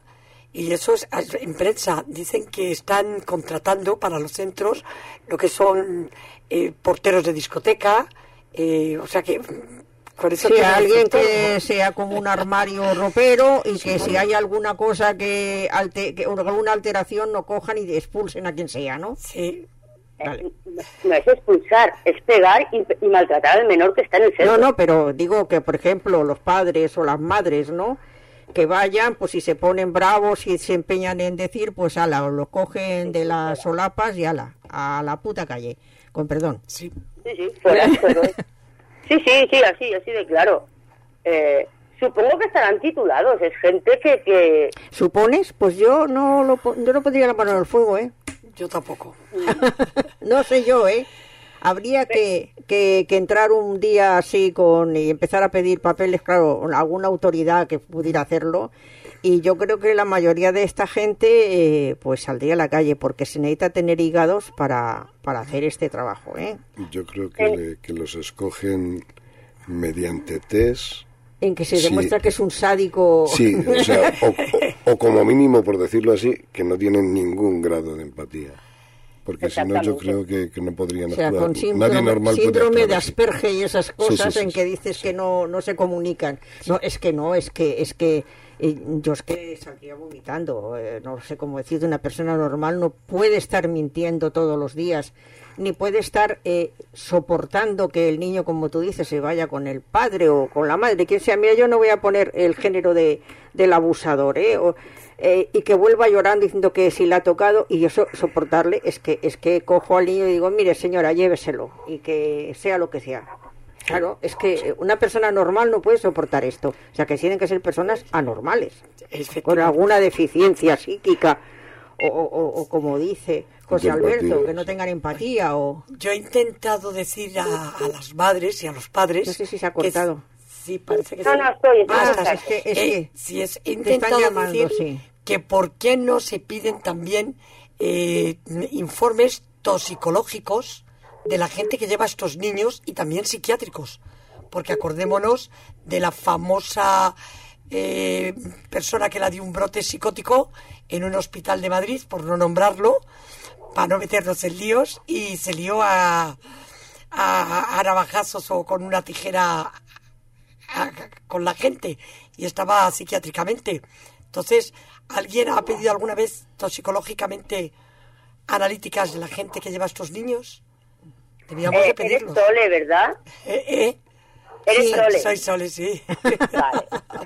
Y eso es, en prensa dicen que están contratando para los centros lo que son eh, porteros de discoteca, eh, o sea que... Por eso sí, que alguien sector, que ¿no? sea como un armario ropero y que si hay alguna cosa que, alte, que alguna alteración no cojan y expulsen a quien sea, ¿no? Sí. Vale. No es expulsar, es pegar y, y maltratar al menor que está en el centro. No, no, pero digo que, por ejemplo, los padres o las madres, ¿no?, que vayan, pues si se ponen bravos y se empeñan en decir, pues ala, o lo cogen de las solapas y ala, a la puta calle, con perdón. Sí, sí, sí, fuera, pero... sí, sí, sí, así, así de claro. Eh, supongo que estarán titulados, es gente que... que... ¿Supones? Pues yo no lo, yo no pondría la mano en el fuego, ¿eh? yo tampoco. No sé yo, ¿eh? Habría que, que, que entrar un día así con y empezar a pedir papeles, claro, alguna autoridad que pudiera hacerlo. Y yo creo que la mayoría de esta gente eh, pues saldría a la calle porque se necesita tener hígados para, para hacer este trabajo, ¿eh? Yo creo que, le, que los escogen mediante test. En que se Sí. demuestra que es un sádico. Sí, o sea, o, o- o como mínimo, por decirlo así, que no tienen ningún grado de empatía. Porque si no, yo creo que, que no podrían O sea, actuar. con Nadie síndrome, normal puede síndrome actuar de así. Asperger y esas cosas Sí, sí, en sí, que sí, dices sí. que no no se comunican. No, es que no, es que es que eh, yo es que saldría vomitando. Eh, no sé cómo decir, una persona normal no puede estar mintiendo todos los días, ni puede estar eh, soportando que el niño, como tú dices, se vaya con el padre o con la madre, quien sea. Mira, yo no voy a poner el género de del abusador, ¿eh? O, Eh, y que vuelva llorando diciendo que si la ha tocado y yo so, soportarle es que es que cojo al niño y digo, mire señora, lléveselo y que sea lo que sea. Claro, es que una persona normal no puede soportar esto, o sea que tienen que ser personas anormales con alguna deficiencia psíquica o, o, o, o como dice José De empatía, Alberto, que no sí. tengan empatía o... Yo he intentado decir a, a las madres y a los padres... No sé si se ha que- cortado. sí, parece que No, sí. no, estoy, estoy Ah, escuchando. estás. es que- es Eh, que sí, es, he te intentado están llamando, decir sí. que por qué no se piden también eh, informes toxicológicos de la gente que lleva a estos niños y también psiquiátricos. Porque acordémonos de la famosa eh, persona que la dio un brote psicótico en un hospital de Madrid, por no nombrarlo, para no meternos en líos, y se lió a, a, a navajazos o con una tijera a- con la gente y estaba psiquiátricamente. Entonces, ¿alguien ha pedido alguna vez toxicológicamente analíticas de la gente que lleva a estos niños? Debíamos Eh, de eres pedirlos. Sole, ¿verdad? ¿Eh, eh? Eres Sí, Sole. soy Sole, sí. Vale.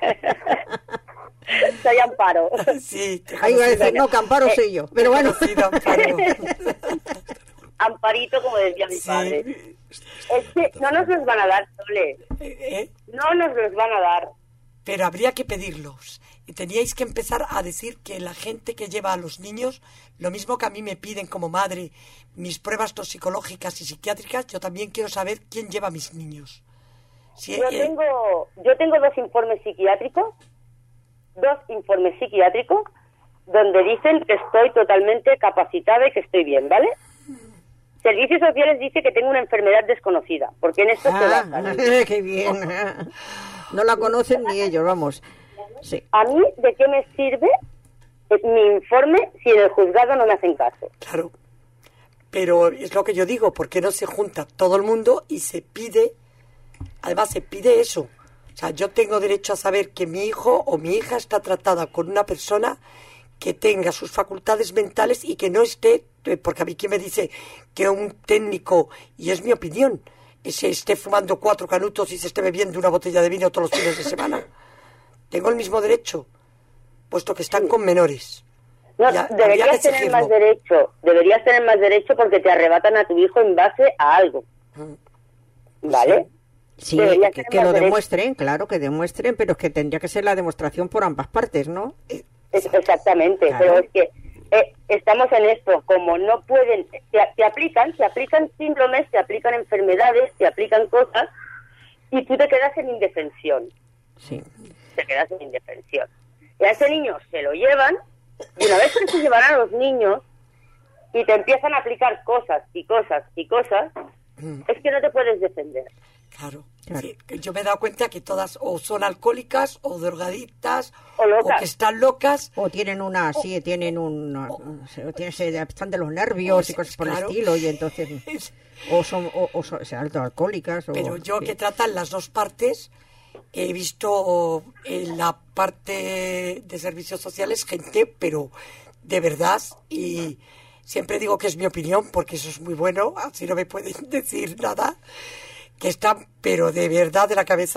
Soy Amparo. Sí, te Ahí iba a decir, conocido. no, Camparo soy yo, pero Te he bueno. conocido, Amparo. Amparito, como decía mi Sí. padre. Es que no nos los van a dar, Sole. Eh, eh, No nos los van a dar. Pero habría que pedirlos. Y teníais que empezar a decir que la gente que lleva a los niños, lo mismo que a mí me piden como madre mis pruebas toxicológicas y psiquiátricas, yo también quiero saber quién lleva a mis niños. Si, Yo eh, tengo, yo tengo dos informes psiquiátricos, dos informes psiquiátricos, donde dicen que estoy totalmente capacitada y que estoy bien, ¿vale? Servicios Sociales dice que tengo una enfermedad desconocida, porque en esto se Ah, basan. qué bien. No la conocen ni ellos, vamos. Sí. ¿A mí de qué me sirve eh, mi informe si en el juzgado no me hacen caso? Claro. Pero es lo que yo digo, ¿por qué no se junta todo el mundo y se pide, además se pide eso? O sea, yo tengo derecho a saber que mi hijo o mi hija está tratada con una persona que tenga sus facultades mentales y que no esté, eh, porque a mí quién me dice que un técnico, y es mi opinión, se esté fumando cuatro canutos y se esté bebiendo una botella de vino todos los fines de semana. Tengo el mismo derecho, puesto que están con menores. No, Y a- habría que deberías tener exigirlo. más derecho, deberías tener más derecho porque te arrebatan a tu hijo en base a algo, ¿vale? Sí, Debería que, tener que más lo derecho. demuestren, claro, que demuestren, pero es que tendría que ser la demostración por ambas partes, ¿no? Es- exactamente, Claro. pero es que eh, estamos en esto, como no pueden, te, te aplican, te aplican síndromes, te aplican enfermedades, te aplican cosas y tú te quedas en indefensión, Sí. te quedas en indefensión. Y a ese niño se lo llevan y una vez que se llevan a los niños y te empiezan a aplicar cosas y cosas y cosas, es que no te puedes defender. Claro. Claro. Sí, que yo me he dado cuenta que todas o son alcohólicas o drogadictas O locas. o que están locas. O tienen una, sí, tienen un, o tienen, se están de los nervios y cosas por Claro. el estilo, y entonces, o son, o, o son, o sea, alcohólicas. O, Pero yo sí. que tratan las dos partes, he visto en la parte de servicios sociales gente, pero de verdad, y siempre digo que es mi opinión, porque eso es muy bueno, así no me pueden decir nada, que están, pero de verdad de la cabeza.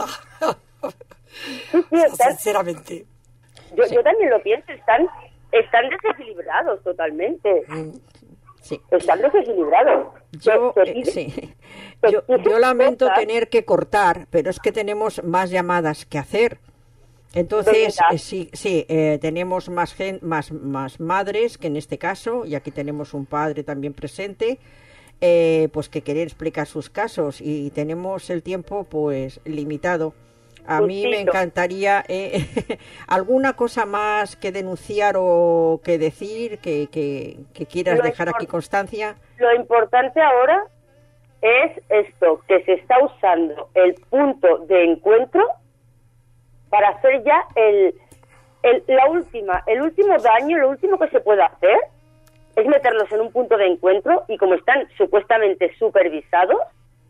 Sí, sí, están- Sinceramente. yo, yo también lo pienso, están, están desequilibrados totalmente. Sí. Están desequilibrados. Yo, Se- se eh, pide- sí. se yo, piden yo lamento cosas. tener que cortar, pero es que tenemos más llamadas que hacer. Entonces, ¿Verdad? eh, sí, sí eh, tenemos más, gen, más, más madres que en este caso, y aquí tenemos un padre también presente, eh, pues que quieren explicar sus casos, y tenemos el tiempo pues limitado. A mí me Justito. encantaría eh, alguna cosa más que denunciar o que decir, que, que, que quieras Lo dejar aquí import- constancia. Lo importante ahora es esto, que se está usando el punto de encuentro para hacer ya el, el, la última, el último daño, lo último que se puede hacer es meterlos en un punto de encuentro, y como están supuestamente supervisados,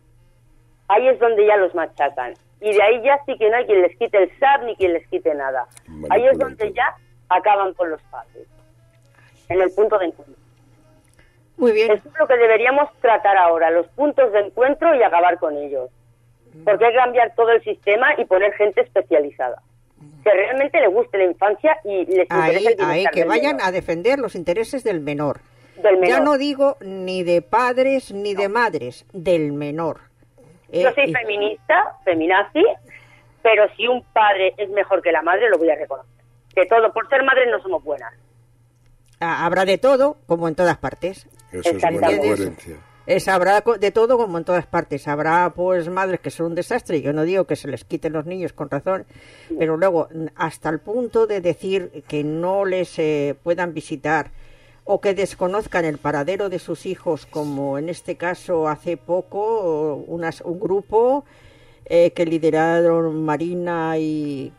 ahí es donde ya los machacan. Y de ahí ya sí que no hay quien les quite el S A R ni quien les quite nada. Ahí es Manipulan donde todo. ya acaban con los padres, en el punto de encuentro. Muy bien. Eso es lo que deberíamos tratar ahora, los puntos de encuentro, y acabar con ellos. Porque hay que cambiar todo el sistema y poner gente especializada, que realmente le guste la infancia y les Ahí, interese el bienestar ahí, que del vayan menor. a defender los intereses del menor. Del menor. Ya no digo ni de padres ni de madres, del menor. Eh, Yo soy y- feminista, feminazi, pero si un padre es mejor que la madre, lo voy a reconocer. Que todo, por ser madre no somos buenas. ah, habrá de todo, como en todas partes. Eso es buena Exactamente. coherencia. Es, habrá co- de todo como en todas partes. Habrá pues madres que son un desastre. Yo no digo que se les quiten los niños con razón, pero luego n- hasta el punto de decir que no les eh, puedan visitar o que desconozcan el paradero de sus hijos, como en este caso hace poco unas, un grupo eh, que lideraron Marina y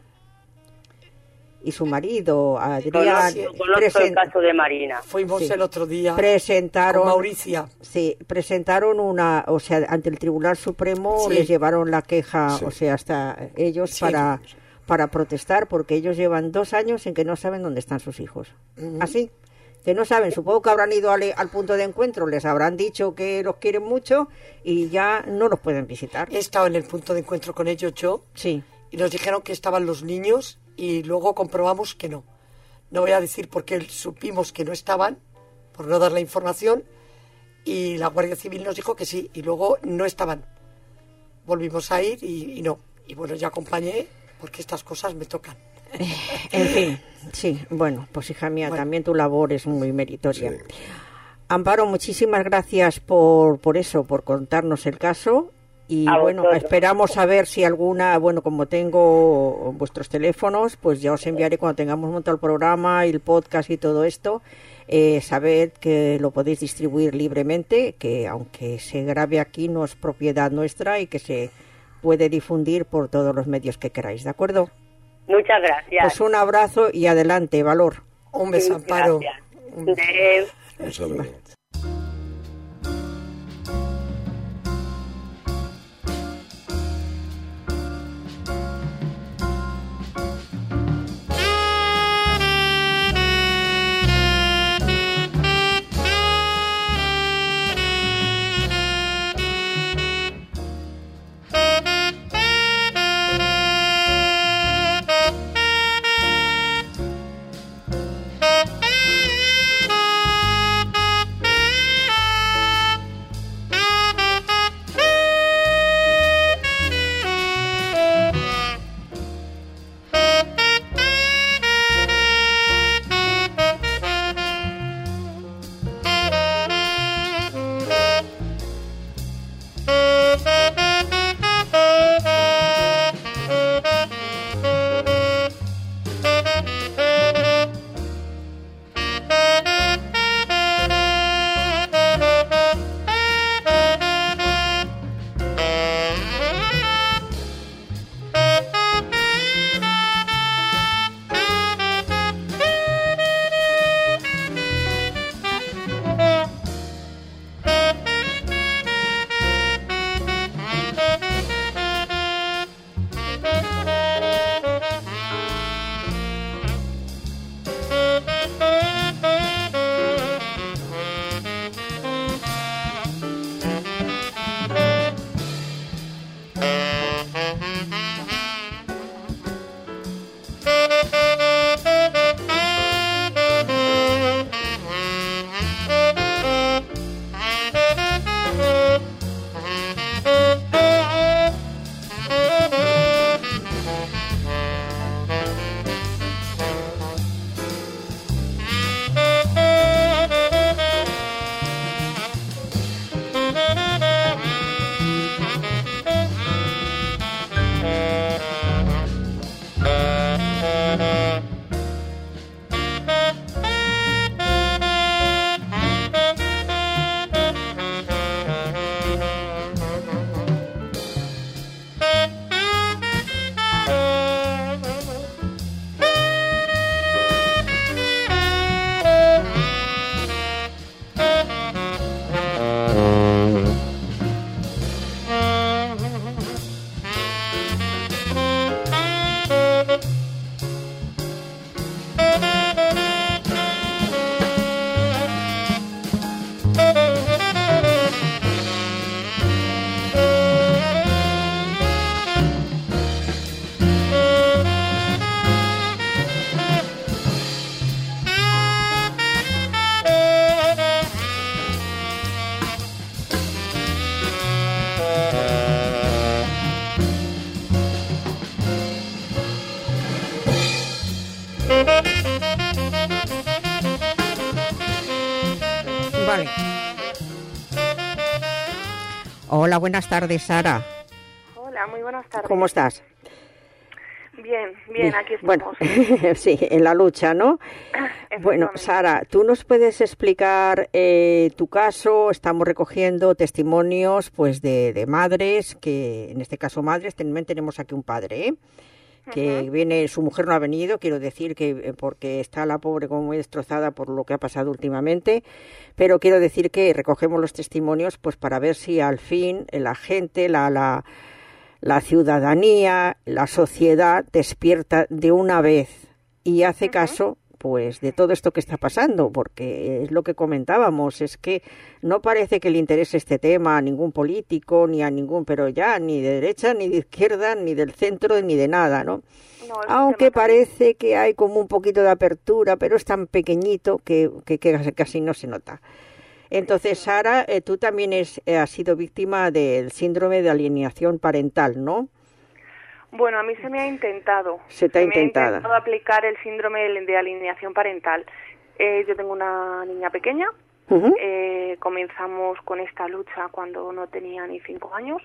y su marido Adrián Conozco, conozco el presen- caso de Marina. Fuimos Sí. el otro día presentaron con Mauricia. Sí, presentaron una, o sea, ante el Tribunal Supremo Sí. les llevaron la queja, Sí. o sea, hasta ellos Sí. para para protestar, porque ellos llevan dos años en que no saben dónde están sus hijos. Así, que no saben. Supongo que habrán ido al, al punto de encuentro, les habrán dicho que los quieren mucho y ya no los pueden visitar. He estado en el punto de encuentro con ellos yo Sí. y nos dijeron que estaban los niños y luego comprobamos que no. No voy a decir por qué supimos que no estaban, por no dar la información, y la Guardia Civil nos dijo que sí, y luego no estaban. Volvimos a ir y, y no. Y bueno, ya acompañé, porque estas cosas me tocan. En fin, sí, bueno, pues hija mía, Bueno. también tu labor es muy meritoria. Sí. Amparo, muchísimas gracias por, por eso, por contarnos el caso. Y A bueno, vosotros. esperamos saber si alguna, bueno, como tengo vuestros teléfonos, pues ya os enviaré cuando tengamos montado el programa y el podcast y todo esto. Eh, sabed que lo podéis distribuir libremente, que aunque se grabe aquí no es propiedad nuestra y que se puede difundir por todos los medios que queráis, ¿de acuerdo? Muchas gracias. Pues un abrazo y adelante, valor. Un beso, Amparo. Gracias. Adeu. Un saludo. Thank you. Vale. Hola, buenas tardes, Sara. Hola, muy buenas tardes. ¿Cómo estás? Bien, bien, aquí Bueno, estamos. sí, en la lucha, ¿no? Bueno, Sara, ¿tú nos puedes explicar eh, tu caso? Estamos recogiendo testimonios, pues, de, de madres, que en este caso madres, también tenemos aquí un padre, ¿eh? Que uh-huh. viene, su mujer no ha venido, quiero decir que porque está la pobre como muy destrozada por lo que ha pasado últimamente, pero quiero decir que recogemos los testimonios, pues, para ver si al fin la gente, la... la La ciudadanía, la sociedad despierta de una vez y hace uh-huh. caso, pues, de todo esto que está pasando, porque es lo que comentábamos, es que no parece que le interese este tema a ningún político, ni a ningún, pero ya, ni de derecha, ni de izquierda, ni del centro, ni de nada, ¿no? No, aunque parece que hay como un poquito de apertura, pero es tan pequeñito que, que, que casi no se nota. Entonces, Sara, eh, tú también es, eh, has sido víctima del síndrome de alienación parental, ¿no? Bueno, a mí se me ha intentado. Se te ha se intentado. Me ha intentado aplicar el síndrome de alienación parental. Eh, yo tengo una niña pequeña. Uh-huh. Eh, comenzamos con esta lucha cuando no tenía ni cinco años.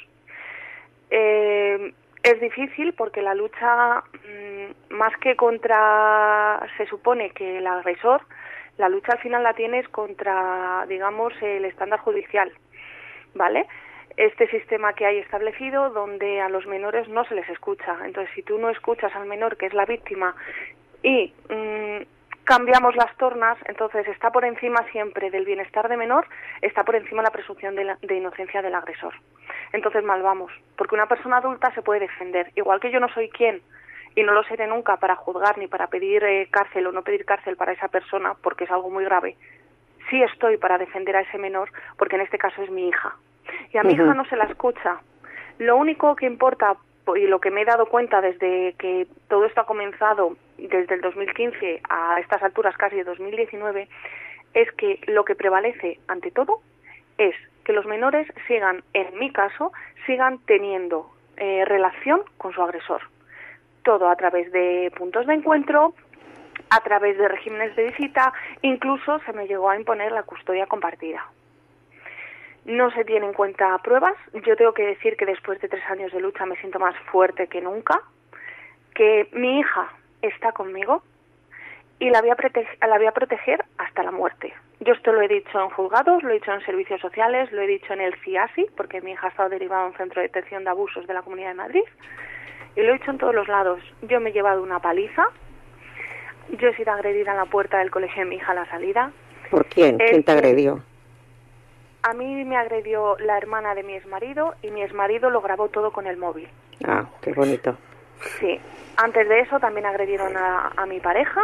Eh, es difícil porque la lucha, mmm, más que contra, se supone que el agresor, la lucha al final la tienes contra, digamos, el estándar judicial, ¿vale? Este sistema que hay establecido donde a los menores no se les escucha. Entonces, si tú no escuchas al menor, que es la víctima, y mmm, cambiamos las tornas, entonces está por encima siempre del bienestar de menor, está por encima la presunción de, la, de inocencia del agresor. Entonces, mal vamos, porque una persona adulta se puede defender. Igual que yo no soy quien, y no lo seré nunca para juzgar ni para pedir eh, cárcel o no pedir cárcel para esa persona, porque es algo muy grave. Sí estoy para defender a ese menor, porque en este caso es mi hija. Y a mi uh-huh. hija no se la escucha. Lo único que importa, y lo que me he dado cuenta desde que todo esto ha comenzado, desde el dos mil quince a estas alturas casi de dos mil diecinueve, es que lo que prevalece ante todo es que los menores sigan, en mi caso, sigan teniendo eh, relación con su agresor. Todo a través de puntos de encuentro, a través de regímenes de visita, incluso se me llegó a imponer la custodia compartida. No se tienen en cuenta pruebas. Yo tengo que decir que después de tres años de lucha me siento más fuerte que nunca, que mi hija está conmigo y la voy a, prote- la voy a proteger hasta la muerte. Yo esto lo he dicho en juzgados, lo he dicho en servicios sociales, lo he dicho en el C I A S I, porque mi hija ha estado derivada a un centro de detección de abusos de la Comunidad de Madrid. Y lo he dicho en todos los lados. Yo me he llevado una paliza. Yo he sido agredida en la puerta del colegio de mi hija a la salida. ¿Por quién? ¿Quién El, te agredió? A mí me agredió la hermana de mi exmarido y mi exmarido lo grabó todo con el móvil. Ah, qué bonito. Sí. Antes de eso también agredieron a, a mi pareja.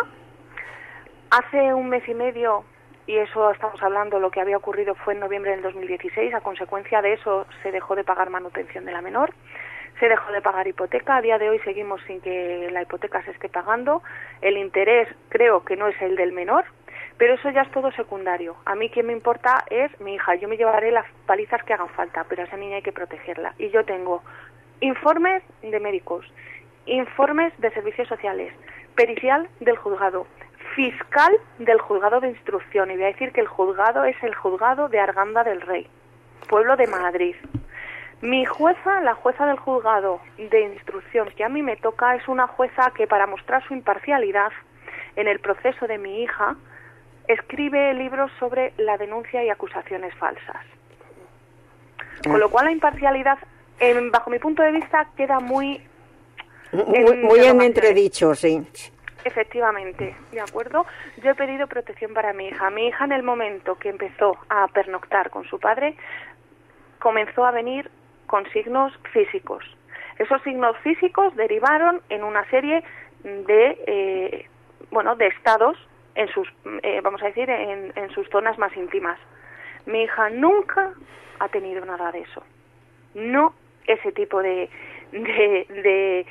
Hace un mes y medio, y eso estamos hablando, lo que había ocurrido fue en noviembre del dos mil dieciséis. A consecuencia de eso se dejó de pagar manutención de la menor. Se dejó de pagar hipoteca. A día de hoy seguimos sin que la hipoteca se esté pagando. El interés creo que no es el del menor, pero eso ya es todo secundario. A mí quien me importa es mi hija. Yo me llevaré las palizas que hagan falta, pero a esa niña hay que protegerla. Y yo tengo informes de médicos, informes de servicios sociales, pericial del juzgado, fiscal del juzgado de instrucción. Y voy a decir que el juzgado es el juzgado de Arganda del Rey, pueblo de Madrid. Mi jueza, la jueza del juzgado de instrucción que a mí me toca, es una jueza que para mostrar su imparcialidad en el proceso de mi hija escribe libros sobre la denuncia y acusaciones falsas. Con lo cual la imparcialidad, en, bajo mi punto de vista, queda muy... Muy, muy en entredicho, sí. Efectivamente, ¿de acuerdo? Yo he pedido protección para mi hija. Mi hija, en el momento que empezó a pernoctar con su padre, comenzó a venir con signos físicos. Esos signos físicos derivaron en una serie de, eh, bueno, de estados en sus, eh, vamos a decir, en, en sus zonas más íntimas. Mi hija nunca ha tenido nada de eso. No ese tipo de, de, de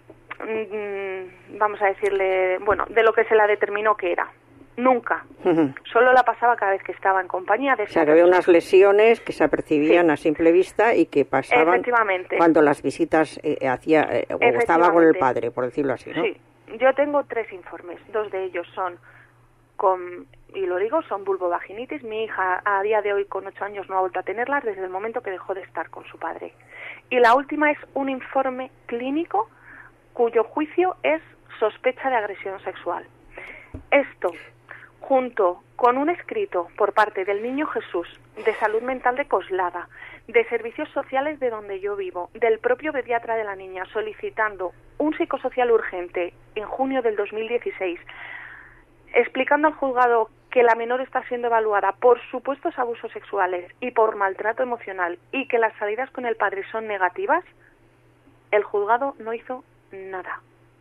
mmm, vamos a decirle, bueno, de lo que se la determinó que era. Nunca. Uh-huh. Solo la pasaba cada vez que estaba en compañía de esa O sea, que había unas lesiones que se apercibían sí. a simple vista y que pasaban cuando las visitas eh, hacía eh, o estaba con el padre, por decirlo así, ¿no? Sí. Yo tengo tres informes. Dos de ellos son con, y lo digo, son vulvovaginitis. Mi hija a día de hoy con ocho años no ha vuelto a tenerlas desde el momento que dejó de estar con su padre. Y la última es un informe clínico cuyo juicio es sospecha de agresión sexual. Esto, junto con un escrito por parte del Niño Jesús, de Salud Mental de Coslada, de Servicios Sociales de donde yo vivo, del propio pediatra de la niña, solicitando un psicosocial urgente en junio del dos mil dieciséis, explicando al juzgado que la menor está siendo evaluada por supuestos abusos sexuales y por maltrato emocional y que las salidas con el padre son negativas, el juzgado no hizo nada.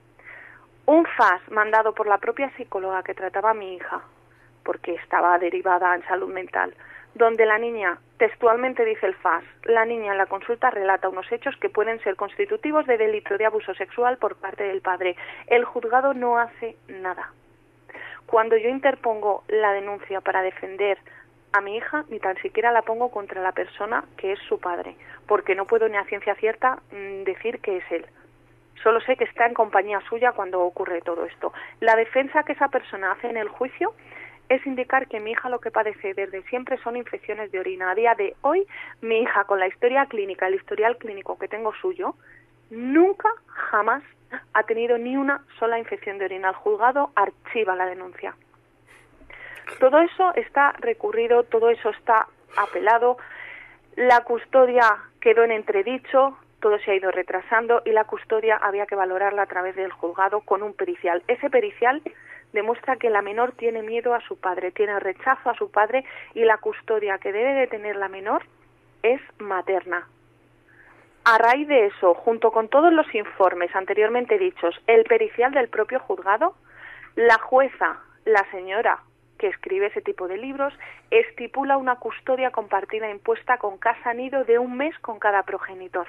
Un F A S mandado por la propia psicóloga que trataba a mi hija, porque estaba derivada en salud mental, donde la niña, textualmente dice el F A S, la niña en la consulta relata unos hechos que pueden ser constitutivos de delito de abuso sexual por parte del padre. El juzgado no hace nada. Cuando yo interpongo la denuncia para defender a mi hija, ni tan siquiera la pongo contra la persona que es su padre, porque no puedo ni a ciencia cierta mmm, decir que es él. Solo sé que está en compañía suya cuando ocurre todo esto. La defensa que esa persona hace en el juicio es indicar que mi hija lo que padece desde siempre son infecciones de orina. A día de hoy, mi hija, con la historia clínica, el historial clínico que tengo suyo, nunca, jamás ha tenido ni una sola infección de orina. El juzgado archiva la denuncia. Todo eso está recurrido, todo eso está apelado. La custodia quedó en entredicho, todo se ha ido retrasando y la custodia había que valorarla a través del juzgado con un pericial. Ese pericial demuestra que la menor tiene miedo a su padre, tiene rechazo a su padre y la custodia que debe de tener la menor es materna. A raíz de eso, junto con todos los informes anteriormente dichos, el pericial del propio juzgado, la jueza, la señora que escribe ese tipo de libros, estipula una custodia compartida impuesta con casa nido de un mes con cada progenitor.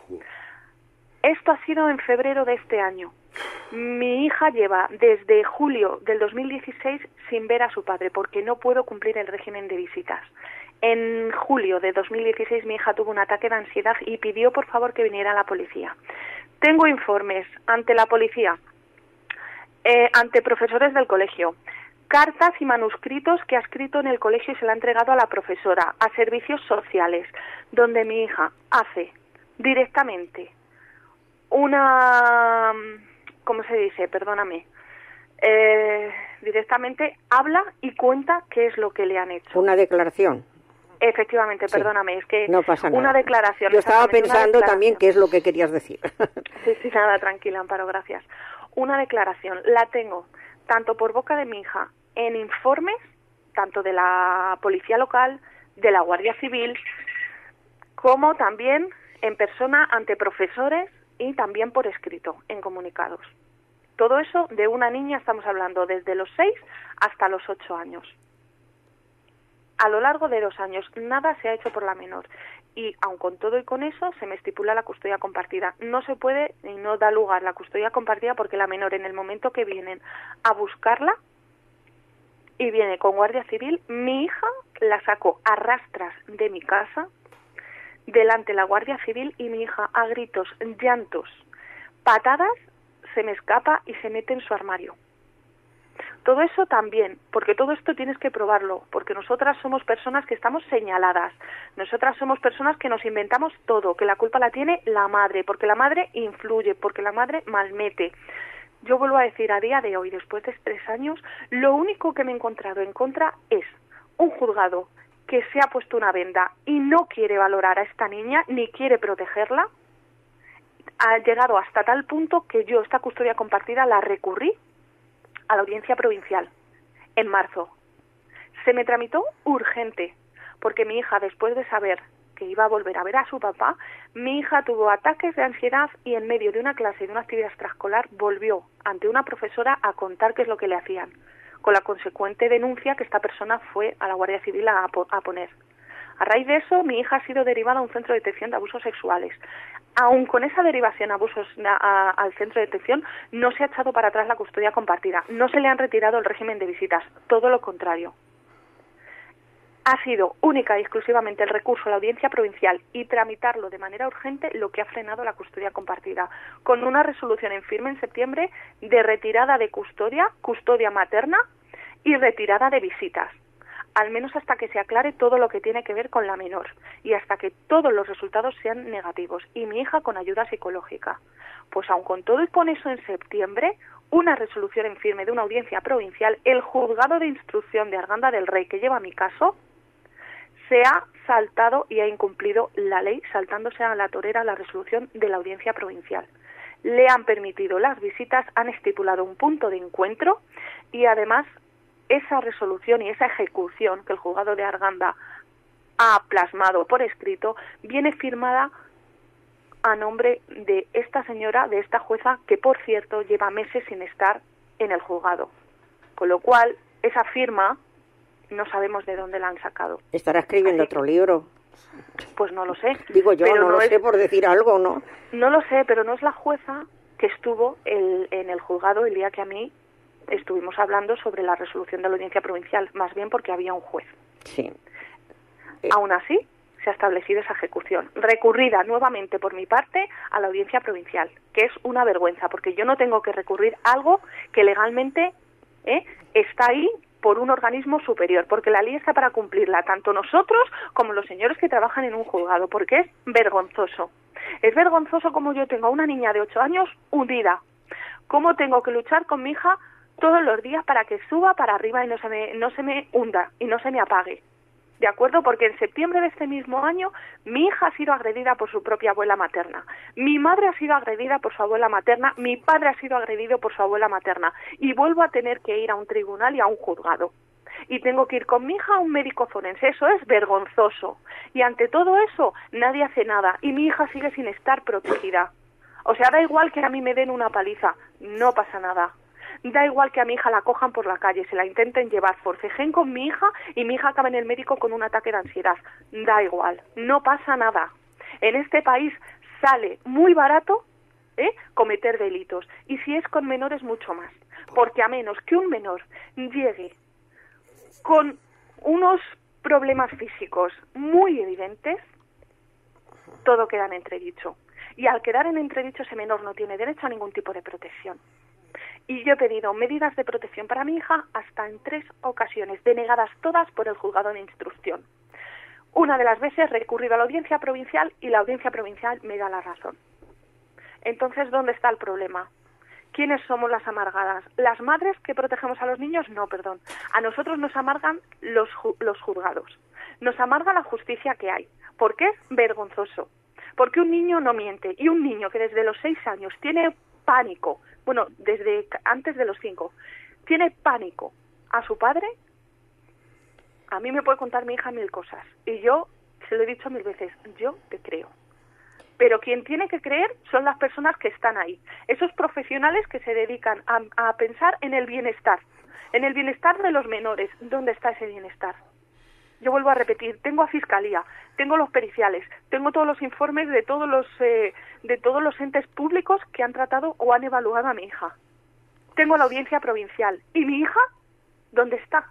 Esto ha sido en febrero de este año. Mi hija lleva desde julio del dos mil dieciséis sin ver a su padre porque no puedo cumplir el régimen de visitas. En julio de dos mil dieciséis mi hija tuvo un ataque de ansiedad y pidió por favor que viniera la policía. Tengo informes ante la policía, eh, ante profesores del colegio, cartas y manuscritos que ha escrito en el colegio y se la ha entregado a la profesora, a servicios sociales, donde mi hija hace directamente una, ¿cómo se dice? Perdóname. Eh, directamente habla y cuenta qué es lo que le han hecho. Una declaración. Efectivamente, sí. Perdóname, es que no pasa nada. Una declaración. Yo estaba pensando también qué es lo que querías decir. Sí, sí, nada, tranquila, Amparo, gracias. Una declaración, la tengo tanto por boca de mi hija en informes, tanto de la policía local, de la Guardia Civil, como también en persona ante profesores y también por escrito, en comunicados. Todo eso de una niña, estamos hablando desde los seis hasta los ocho años. A lo largo de dos años nada se ha hecho por la menor y aun con todo y con eso se me estipula la custodia compartida. No se puede y no da lugar la custodia compartida porque la menor en el momento que vienen a buscarla y viene con Guardia Civil, mi hija la sacó a rastras de mi casa delante de la Guardia Civil y mi hija a gritos, llantos, patadas se me escapa y se mete en su armario. Todo eso también, porque todo esto tienes que probarlo, porque nosotras somos personas que estamos señaladas, nosotras somos personas que nos inventamos todo, que la culpa la tiene la madre, porque la madre influye, porque la madre malmete. Yo vuelvo a decir, a día de hoy, después de tres años, lo único que me he encontrado en contra es un juzgado que se ha puesto una venda y no quiere valorar a esta niña, ni quiere protegerla. Ha llegado hasta tal punto que yo esta custodia compartida la recurrí a la audiencia provincial en marzo. Se me tramitó urgente, porque mi hija, después de saber que iba a volver a ver a su papá, mi hija tuvo ataques de ansiedad y en medio de una clase, de una actividad extraescolar, volvió ante una profesora a contar qué es lo que le hacían, con la consecuente denuncia que esta persona fue a la Guardia Civil a, a poner. A raíz de eso, mi hija ha sido derivada a un centro de detección de abusos sexuales. Aún con esa derivación a abusos a, a, al centro de detección, no se ha echado para atrás la custodia compartida, no se le han retirado el régimen de visitas, todo lo contrario. Ha sido única y exclusivamente el recurso a la audiencia provincial y tramitarlo de manera urgente lo que ha frenado la custodia compartida, con una resolución en firme en septiembre de retirada de custodia, custodia materna, y retirada de visitas, al menos hasta que se aclare todo lo que tiene que ver con la menor y hasta que todos los resultados sean negativos, y mi hija con ayuda psicológica. Pues aun con todo y con eso, en septiembre, una resolución en firme de una audiencia provincial, el juzgado de instrucción de Arganda del Rey, que lleva mi caso, se ha saltado y ha incumplido la ley, saltándose a la torera la resolución de la audiencia provincial. Le han permitido las visitas, han estipulado un punto de encuentro y además esa resolución y esa ejecución que el juzgado de Arganda ha plasmado por escrito viene firmada a nombre de esta señora, de esta jueza, que por cierto lleva meses sin estar en el juzgado. Con lo cual, esa firma no sabemos de dónde la han sacado. ¿Estará escribiendo Así, otro libro? Pues no lo sé. Digo yo, pero no, no lo es, sé por decir algo, ¿no? No lo sé, pero no es la jueza que estuvo el, en el juzgado el día que a mí estuvimos hablando sobre la resolución de la audiencia provincial, más bien porque había un juez. Sí. Eh. Aún así, se ha establecido esa ejecución, recurrida nuevamente por mi parte a la audiencia provincial, que es una vergüenza, porque yo no tengo que recurrir a algo que legalmente ¿eh? está ahí por un organismo superior, porque la ley está para cumplirla, tanto nosotros como los señores que trabajan en un juzgado, porque es vergonzoso. Es vergonzoso como yo tengo a una niña de ocho años hundida, cómo tengo que luchar con mi hija todos los días para que suba para arriba y no se me, no se me hunda y no se me apague. ¿De acuerdo? Porque en septiembre de este mismo año mi hija ha sido agredida por su propia abuela materna, mi madre ha sido agredida por su abuela materna, mi padre ha sido agredido por su abuela materna y vuelvo a tener que ir a un tribunal y a un juzgado. Y tengo que ir con mi hija a un médico forense. Eso es vergonzoso. Y ante todo eso nadie hace nada y mi hija sigue sin estar protegida. O sea, da igual que a mí me den una paliza, no pasa nada. Da igual que a mi hija la cojan por la calle, se la intenten llevar, forcejeen con mi hija y mi hija acabe en el médico con un ataque de ansiedad. Da igual, no pasa nada. En este país sale muy barato ¿eh? cometer delitos. Y si es con menores, mucho más. Porque a menos que un menor llegue con unos problemas físicos muy evidentes, todo queda en entredicho. Y al quedar en entredicho, ese menor no tiene derecho a ningún tipo de protección. Y yo he pedido medidas de protección para mi hija hasta en tres ocasiones, denegadas todas por el juzgado de instrucción. Una de las veces he recurrido a la audiencia provincial y la audiencia provincial me da la razón. Entonces, ¿dónde está el problema? ¿Quiénes somos las amargadas? ¿Las madres que protegemos a los niños? No, perdón. A nosotros nos amargan los, ju- los juzgados. Nos amarga la justicia que hay, porque es vergonzoso. Porque un niño no miente, y un niño que desde los seis años tiene pánico, bueno, desde antes de los cinco, tiene pánico a su padre, a mí me puede contar mi hija mil cosas. Y yo, se lo he dicho mil veces, yo te creo. Pero quien tiene que creer son las personas que están ahí. Esos profesionales que se dedican a, a pensar en el bienestar, en el bienestar de los menores. ¿Dónde está ese bienestar? Yo vuelvo a repetir, tengo a Fiscalía, tengo los periciales, tengo todos los informes de todos los eh, de todos los entes públicos que han tratado o han evaluado a mi hija. Tengo la audiencia provincial. ¿Y mi hija? ¿Dónde está?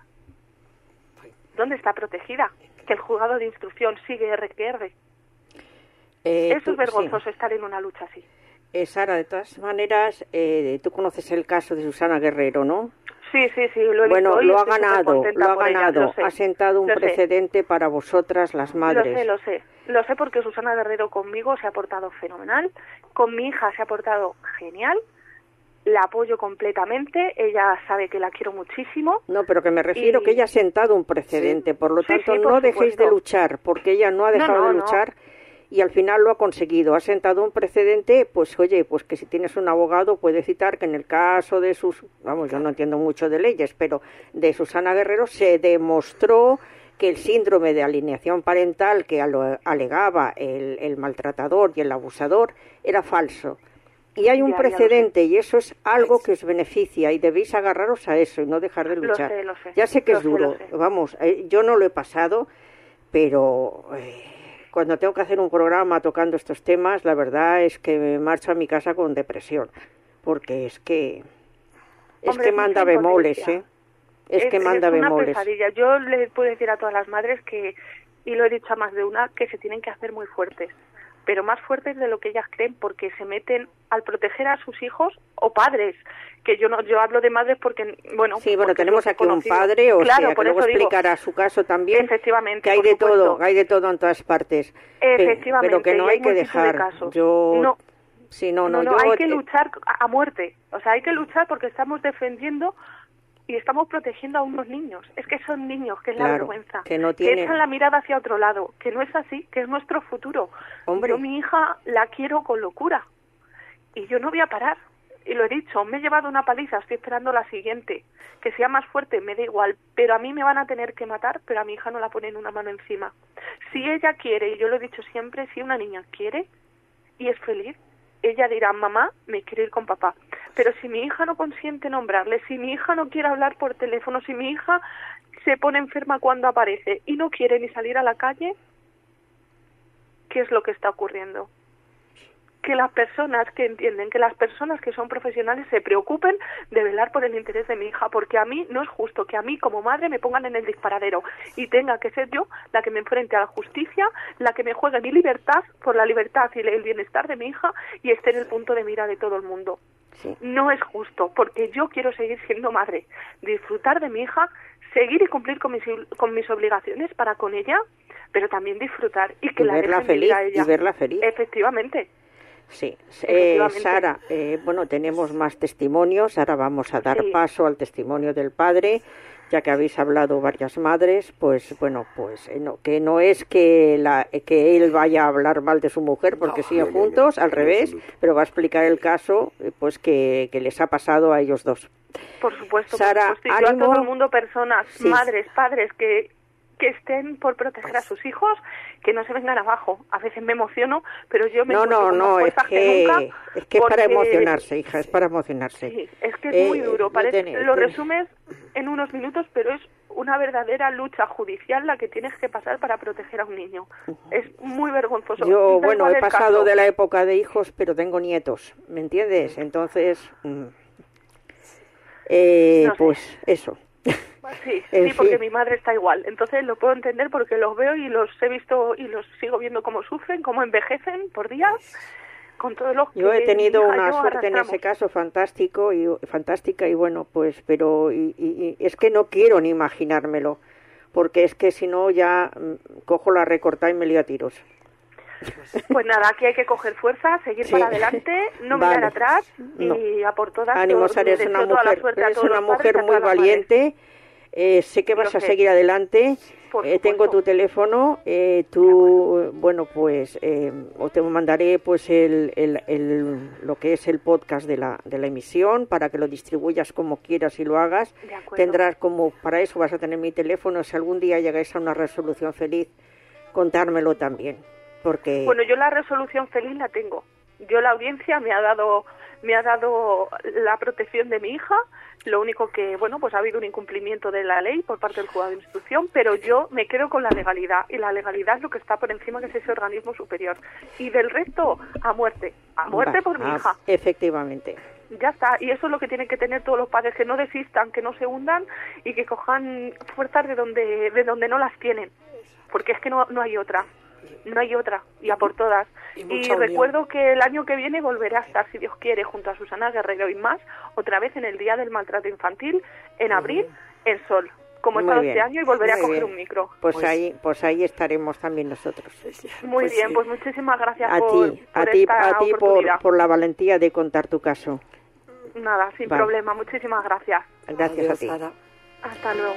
¿Dónde está protegida? Que el juzgado de instrucción sigue R que R. Eh, Eso tú, es vergonzoso, sí. estar en una lucha así. Eh, Sara, de todas maneras, eh, tú conoces el caso de Susana Guerrero, ¿no? Sí, sí, sí, lo he bueno, visto. lo ha ganado, lo ha ganado. Ella, ha sentado un lo precedente sé. para vosotras, las madres. Lo sé, lo sé. Lo sé porque Susana Guerrero conmigo se ha portado fenomenal. Con mi hija se ha portado genial. La apoyo completamente. Ella sabe que la quiero muchísimo. No, pero que me refiero y... que ella ha sentado un precedente. Sí. Por lo sí, tanto, sí, por no supuesto. dejéis de luchar, porque ella no ha dejado no, no, de luchar. No. Y al final lo ha conseguido, ha sentado un precedente, pues oye, pues que si tienes un abogado puede citar que en el caso de sus, vamos, yo no entiendo mucho de leyes, pero de Susana Guerrero se demostró que el síndrome de alienación parental que alegaba el, el maltratador y el abusador era falso. Y hay un ya, precedente ya y eso es algo que os beneficia y debéis agarraros a eso y no dejar de luchar. Lo sé, lo sé. Ya sé que lo es duro, sé, sé. vamos, eh, yo no lo he pasado, pero... Eh, cuando tengo que hacer un programa tocando estos temas, la verdad es que me marcho a mi casa con depresión, porque es que es Hombre, que manda bemoles, ¿eh? Es, es que manda es una bemoles. Pesadilla. Yo le puedo decir a todas las madres que, y lo he dicho a más de una, que se tienen que hacer muy fuertes, pero más fuertes de lo que ellas creen, porque se meten al proteger a sus hijos o padres, que yo no yo hablo de madres porque, bueno... Sí, bueno, tenemos aquí un padre, o claro, sea, que luego explicará su caso también. Efectivamente, que hay de todo, hay de todo en todas partes. Efectivamente, pero que no hay, hay que dejar. De yo... No. Sí, no, no, no, no yo... hay que luchar a muerte, o sea, hay que luchar porque estamos defendiendo y estamos protegiendo a unos niños. Es que son niños, que es claro, la vergüenza, que, no tiene... que echan la mirada hacia otro lado, que no es así, que es nuestro futuro. Hombre. Yo mi hija la quiero con locura y yo no voy a parar. Y lo he dicho, me he llevado una paliza, estoy esperando la siguiente. Que sea más fuerte, me da igual, pero a mí me van a tener que matar, pero a mi hija no la ponen una mano encima. Si ella quiere, y yo lo he dicho siempre, si una niña quiere y es feliz, ella dirá, mamá, me quiero ir con papá. Pero si mi hija no consiente nombrarle, si mi hija no quiere hablar por teléfono, si mi hija se pone enferma cuando aparece y no quiere ni salir a la calle, ¿qué es lo que está ocurriendo? Que las personas que entienden, que las personas que son profesionales se preocupen de velar por el interés de mi hija, porque a mí no es justo que a mí como madre me pongan en el disparadero y tenga que ser yo la que me enfrente a la justicia, la que me juegue mi libertad por la libertad y el bienestar de mi hija y esté en el punto de mira de todo el mundo. Sí. No es justo, porque yo quiero seguir siendo madre, disfrutar de mi hija, seguir y cumplir con mis, con mis obligaciones para con ella, pero también disfrutar y que y la verla dejen feliz, vivir a ella. Y verla feliz. Efectivamente. Sí, eh, Sara, eh, bueno, tenemos más testimonios, ahora vamos a dar sí. paso al testimonio del padre, ya que habéis hablado varias madres, pues bueno, pues eh, no, que no es que, la, que él vaya a hablar mal de su mujer porque no, siguen no, juntos, no, no, al revés, pero va a explicar el caso pues que, que les ha pasado a ellos dos. Por supuesto, Sara, por supuesto. Y yo ánimo, a todo el mundo, personas, sí. madres, padres que... que estén por proteger a sus hijos, que no se vengan abajo. A veces me emociono, pero yo me no, no, con no, más es que, que nunca es que es para emocionarse, hija, es para emocionarse. Sí, es que es eh, muy duro. Parece, ten, lo ten... resumes en unos minutos, pero es una verdadera lucha judicial la que tienes que pasar para proteger a un niño. Uh-huh. Es muy vergonzoso. Yo, da bueno, he pasado caso. de la época de hijos, pero tengo nietos, ¿me entiendes? Entonces, mm, eh, no sé. pues eso. Sí, sí, porque mi madre está igual, entonces lo puedo entender porque los veo y los he visto y los sigo viendo cómo sufren, cómo envejecen por días, con todo lo que yo he tenido una suerte arrastramos. en ese caso fantástico y fantástica y bueno, pues, pero y, y, y es que no quiero ni imaginármelo, porque es que si no ya cojo la recortada y me lío a tiros. Pues nada, aquí hay que coger fuerza, seguir sí. para adelante, no vale. mirar atrás y no. a por todas. Ánimo, Sara, eres una mujer, eres una mujer muy valiente. Eh, sé que vas a seguir adelante. Eh, tengo tu teléfono. Eh, tú, bueno, pues, eh, o te mandaré, pues, el, el, el, lo que es el podcast de la de la emisión para que lo distribuyas como quieras y lo hagas. Tendrás como para eso vas a tener mi teléfono. Si algún día llegáis a una resolución feliz, contármelo también, porque. Bueno, yo la resolución feliz la tengo. Yo la audiencia me ha dado me ha dado la protección de mi hija. Lo único que, bueno, pues ha habido un incumplimiento de la ley por parte del juzgado de instrucción, pero yo me quedo con la legalidad, y la legalidad es lo que está por encima, que es ese organismo superior. Y del resto, a muerte, a muerte Va, por mi ah, hija. Efectivamente. Ya está, y eso es lo que tienen que tener todos los padres, que no desistan, que no se hundan y que cojan fuerzas de donde de donde no las tienen, porque es que no, no hay otra. No hay otra, y a por todas. Y, y recuerdo que el año que viene volveré a estar, si Dios quiere, junto a Susana Guerrero y más, otra vez en el Día del Maltrato Infantil, en abril, en Sol, como he estado este año, y volveré Muy a coger bien. un micro. Pues, pues ahí pues ahí estaremos también nosotros. Muy pues bien, sí. pues muchísimas gracias a por, ti, por a ti, esta a ti oportunidad. por, por la valentía de contar tu caso. Nada, sin vale. problema, muchísimas gracias. Gracias Adiós, a ti. Sara. Hasta luego.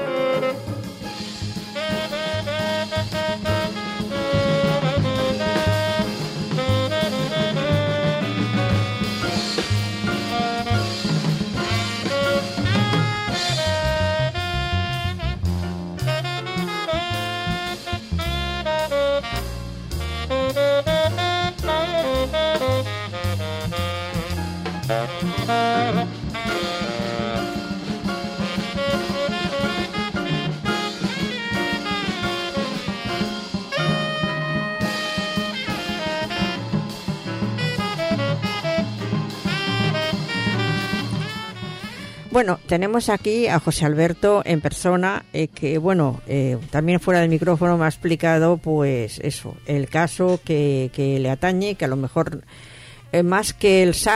Bueno, tenemos aquí a José Alberto en persona, eh, que bueno, eh, también fuera del micrófono me ha explicado pues eso, el caso que, que le atañe, que a lo mejor eh, más que el S A P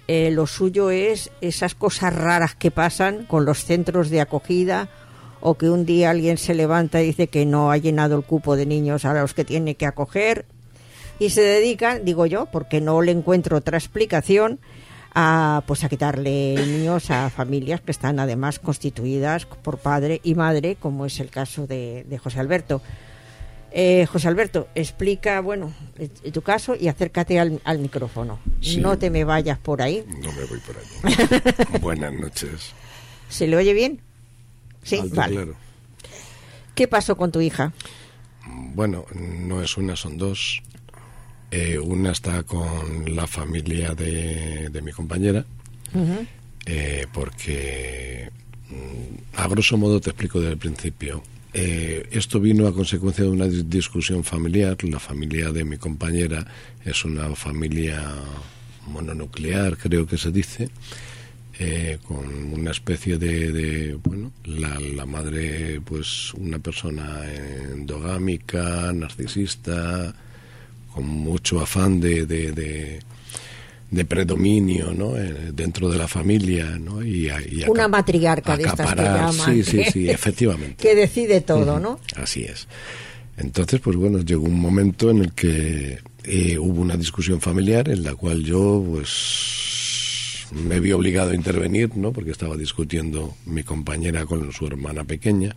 eh, lo suyo es esas cosas raras que pasan con los centros de acogida, o que un día alguien se levanta y dice que no ha llenado el cupo de niños a los que tiene que acoger, y se dedican, digo yo, porque no le encuentro otra explicación, a pues a quitarle niños a familias que están además constituidas por padre y madre, como es el caso de, de José Alberto. Eh, José Alberto, explica, bueno, tu caso y acércate al, al micrófono. Sí. No te me vayas por ahí. No me voy por ahí. Buenas noches. ¿Se le oye bien? Sí, Alto, vale. Claro. ¿Qué pasó con tu hija? Bueno, no es una, son dos. Eh, una está con la familia de, de mi compañera, uh-huh. eh, porque a grosso modo te explico desde el principio. Eh, esto vino a consecuencia de una discusión familiar. La familia de mi compañera es una familia mononuclear, creo que se dice, eh, con una especie de, de bueno, la, la madre, pues una persona endogámica, narcisista, con mucho afán de, de, de, de predominio, ¿no? Eh, dentro de la familia, ¿no? Y, y una matriarca de estas que llaman. Sí, sí, sí, efectivamente. Que decide todo, ¿no? Así es. Entonces, pues bueno, llegó un momento en el que eh, hubo una discusión familiar en la cual yo, pues, me vi obligado a intervenir, ¿no? Porque estaba discutiendo mi compañera con su hermana pequeña.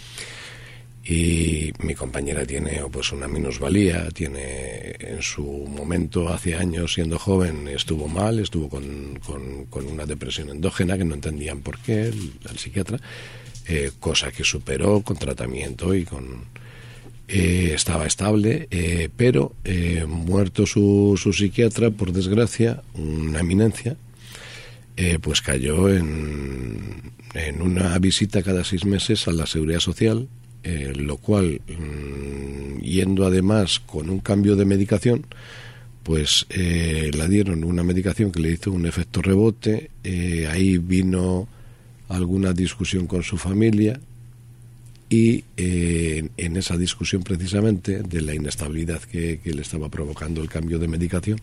Y mi compañera tiene pues una minusvalía, tiene en su momento, hace años, siendo joven, estuvo mal, estuvo con, con, con una depresión endógena que no entendían por qué, el, el psiquiatra, eh, cosa que superó con tratamiento y con eh, estaba estable, eh, pero eh, muerto su, su psiquiatra, por desgracia, una eminencia, eh, pues cayó en, en una visita cada seis meses a la Seguridad Social. Eh, lo cual, mmm, yendo además con un cambio de medicación, pues eh, la dieron una medicación que le hizo un efecto rebote. Eh, ahí vino alguna discusión con su familia y eh, en, en esa discusión precisamente de la inestabilidad que, que le estaba provocando el cambio de medicación,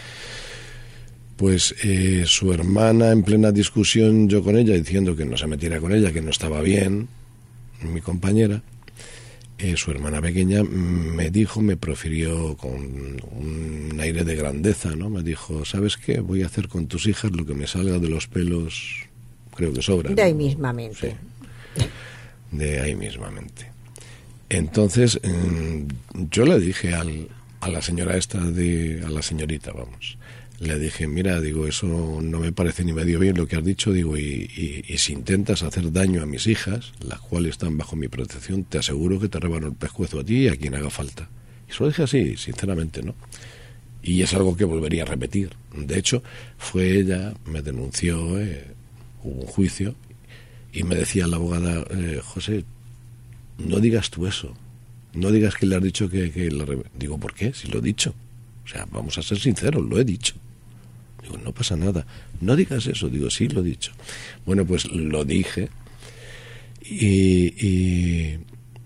pues eh, su hermana, en plena discusión yo con ella, diciendo que no se metiera con ella, que no estaba bien, mi compañera, Eh, su hermana pequeña me dijo, me profirió con un aire de grandeza, ¿no? Me dijo, ¿sabes qué? Voy a hacer con tus hijas lo que me salga de los pelos, creo que sobra. De ahí ¿no? mismamente. Sí. De ahí mismamente. Entonces, eh, yo le dije al, a la señora esta, de, a la señorita, vamos, le dije, mira, digo, eso no me parece ni medio bien lo que has dicho, digo, y, y, y si intentas hacer daño a mis hijas, las cuales están bajo mi protección, te aseguro que te rebano el pescuezo a ti y a quien haga falta. Y eso lo dije así, sinceramente, ¿no? Y es algo que volvería a repetir. De hecho, fue ella, me denunció, eh, hubo un juicio, y me decía la abogada, eh, José, no digas tú eso, no digas que le has dicho que... que la re... Digo, ¿por qué? Si lo he dicho. O sea, vamos a ser sinceros, lo he dicho. Digo, no pasa nada. No digas eso. Digo, sí, lo he dicho. Bueno, pues lo dije. Y, y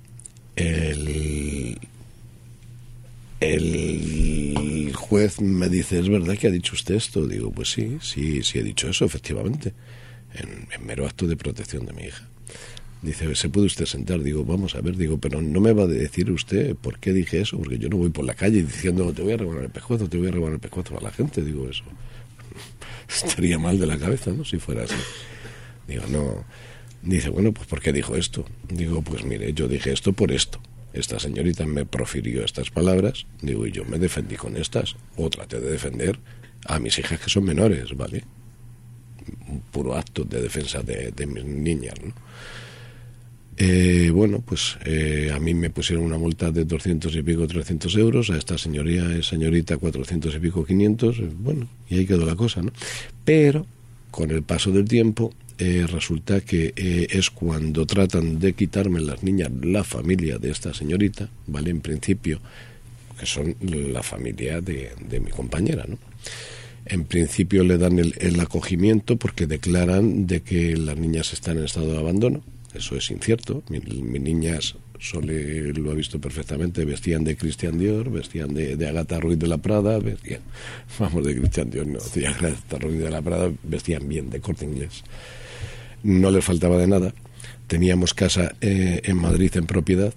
el, el juez me dice, ¿es verdad que ha dicho usted esto? Digo, pues sí, sí, sí he dicho eso, efectivamente. En, en mero acto de protección de mi hija. Dice, ¿se puede usted sentar? Digo, vamos a ver, digo, pero no me va a decir usted por qué dije eso, porque yo no voy por la calle diciendo, te voy a rebanar el pescuezo, te voy a rebanar el pescuezo a la gente, digo, eso estaría mal de la cabeza, ¿no? Si fuera así. Digo, no. Dice, bueno, pues ¿por qué dijo esto? Digo, pues mire, yo dije esto por esto. Esta señorita me profirió estas palabras, digo, y yo me defendí con estas, o traté de defender a mis hijas que son menores, ¿vale? Un puro acto de defensa de, de mis niñas, ¿no? Eh, bueno, pues eh, a mí me pusieron una multa de doscientos y pico, trescientos euros, a esta señoría, señorita cuatrocientos y pico, quinientos, eh, bueno, y ahí quedó la cosa, ¿no? Pero, con el paso del tiempo, eh, resulta que eh, es cuando tratan de quitarme las niñas la familia de esta señorita, ¿vale? En principio, que son la familia de, de mi compañera, ¿no? En principio le dan el, el acogimiento porque declaran de que las niñas están en estado de abandono. Eso es incierto. Mis, mis niñas Sole lo ha visto perfectamente, vestían de Christian Dior, vestían de, de Agatha Ruiz de la Prada, vestían, vamos, de Christian Dior, no, de Agatha Ruiz de la Prada, vestían bien, de Corte Inglés. No les faltaba de nada. Teníamos casa eh, en Madrid en propiedad.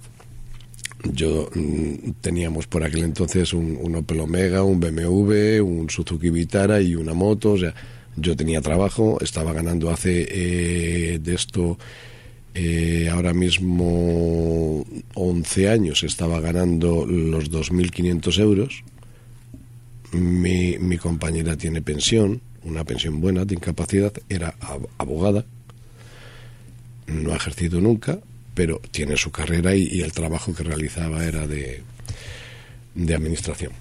Yo mm, teníamos por aquel entonces un, un Opel Omega, un B M W, un Suzuki Vitara y una moto. O sea, yo tenía trabajo, estaba ganando hace eh, de esto eh, ahora mismo once años, estaba ganando los dos mil quinientos euros. Mi, mi compañera tiene pensión, una pensión buena de incapacidad, era ab- abogada, no ha ejercido nunca, pero tiene su carrera y, y el trabajo que realizaba era de, de administración.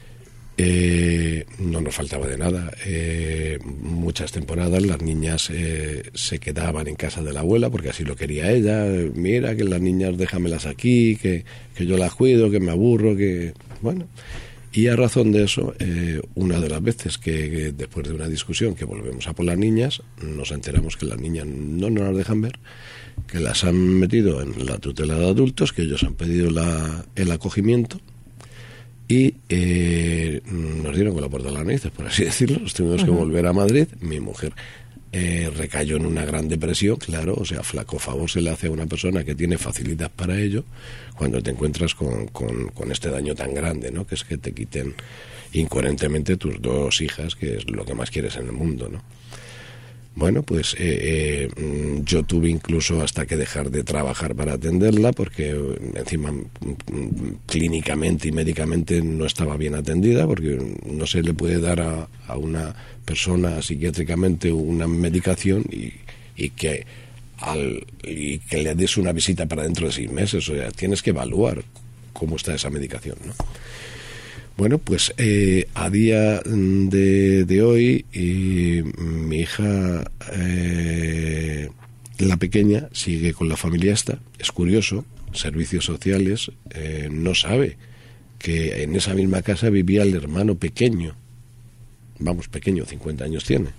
Eh, no nos faltaba de nada. Eh, muchas temporadas las niñas eh, se quedaban en casa de la abuela porque así lo quería ella. Mira, que las niñas déjamelas aquí, que, que yo las cuido, que me aburro, que... Bueno, y a razón de eso, eh, una de las veces que, que después de una discusión que volvemos a por las niñas, nos enteramos que las niñas no nos las dejan ver, que las han metido en la tutela de adultos, que ellos han pedido la, el acogimiento y eh, nos dieron con la puerta de las narices, por así decirlo. Nos tuvimos que volver a Madrid. Mi mujer eh, recayó en una gran depresión, claro, o sea, flaco favor se le hace a una persona que tiene facilidad para ello cuando te encuentras con, con, con este daño tan grande, ¿no? Que es que te quiten incoherentemente tus dos hijas, que es lo que más quieres en el mundo, ¿no? Bueno, pues eh, eh, yo tuve incluso hasta que dejar de trabajar para atenderla porque encima clínicamente y médicamente no estaba bien atendida, porque no se le puede dar a, a una persona psiquiátricamente una medicación y, y que al y que le des una visita para dentro de seis meses. O sea, tienes que evaluar cómo está esa medicación, ¿no? Bueno, pues eh, a día de, de hoy y mi hija, eh, la pequeña, sigue con la familia esta. Es curioso, servicios sociales, eh, no sabe que en esa misma casa vivía el hermano pequeño. Vamos, pequeño, cincuenta años tiene.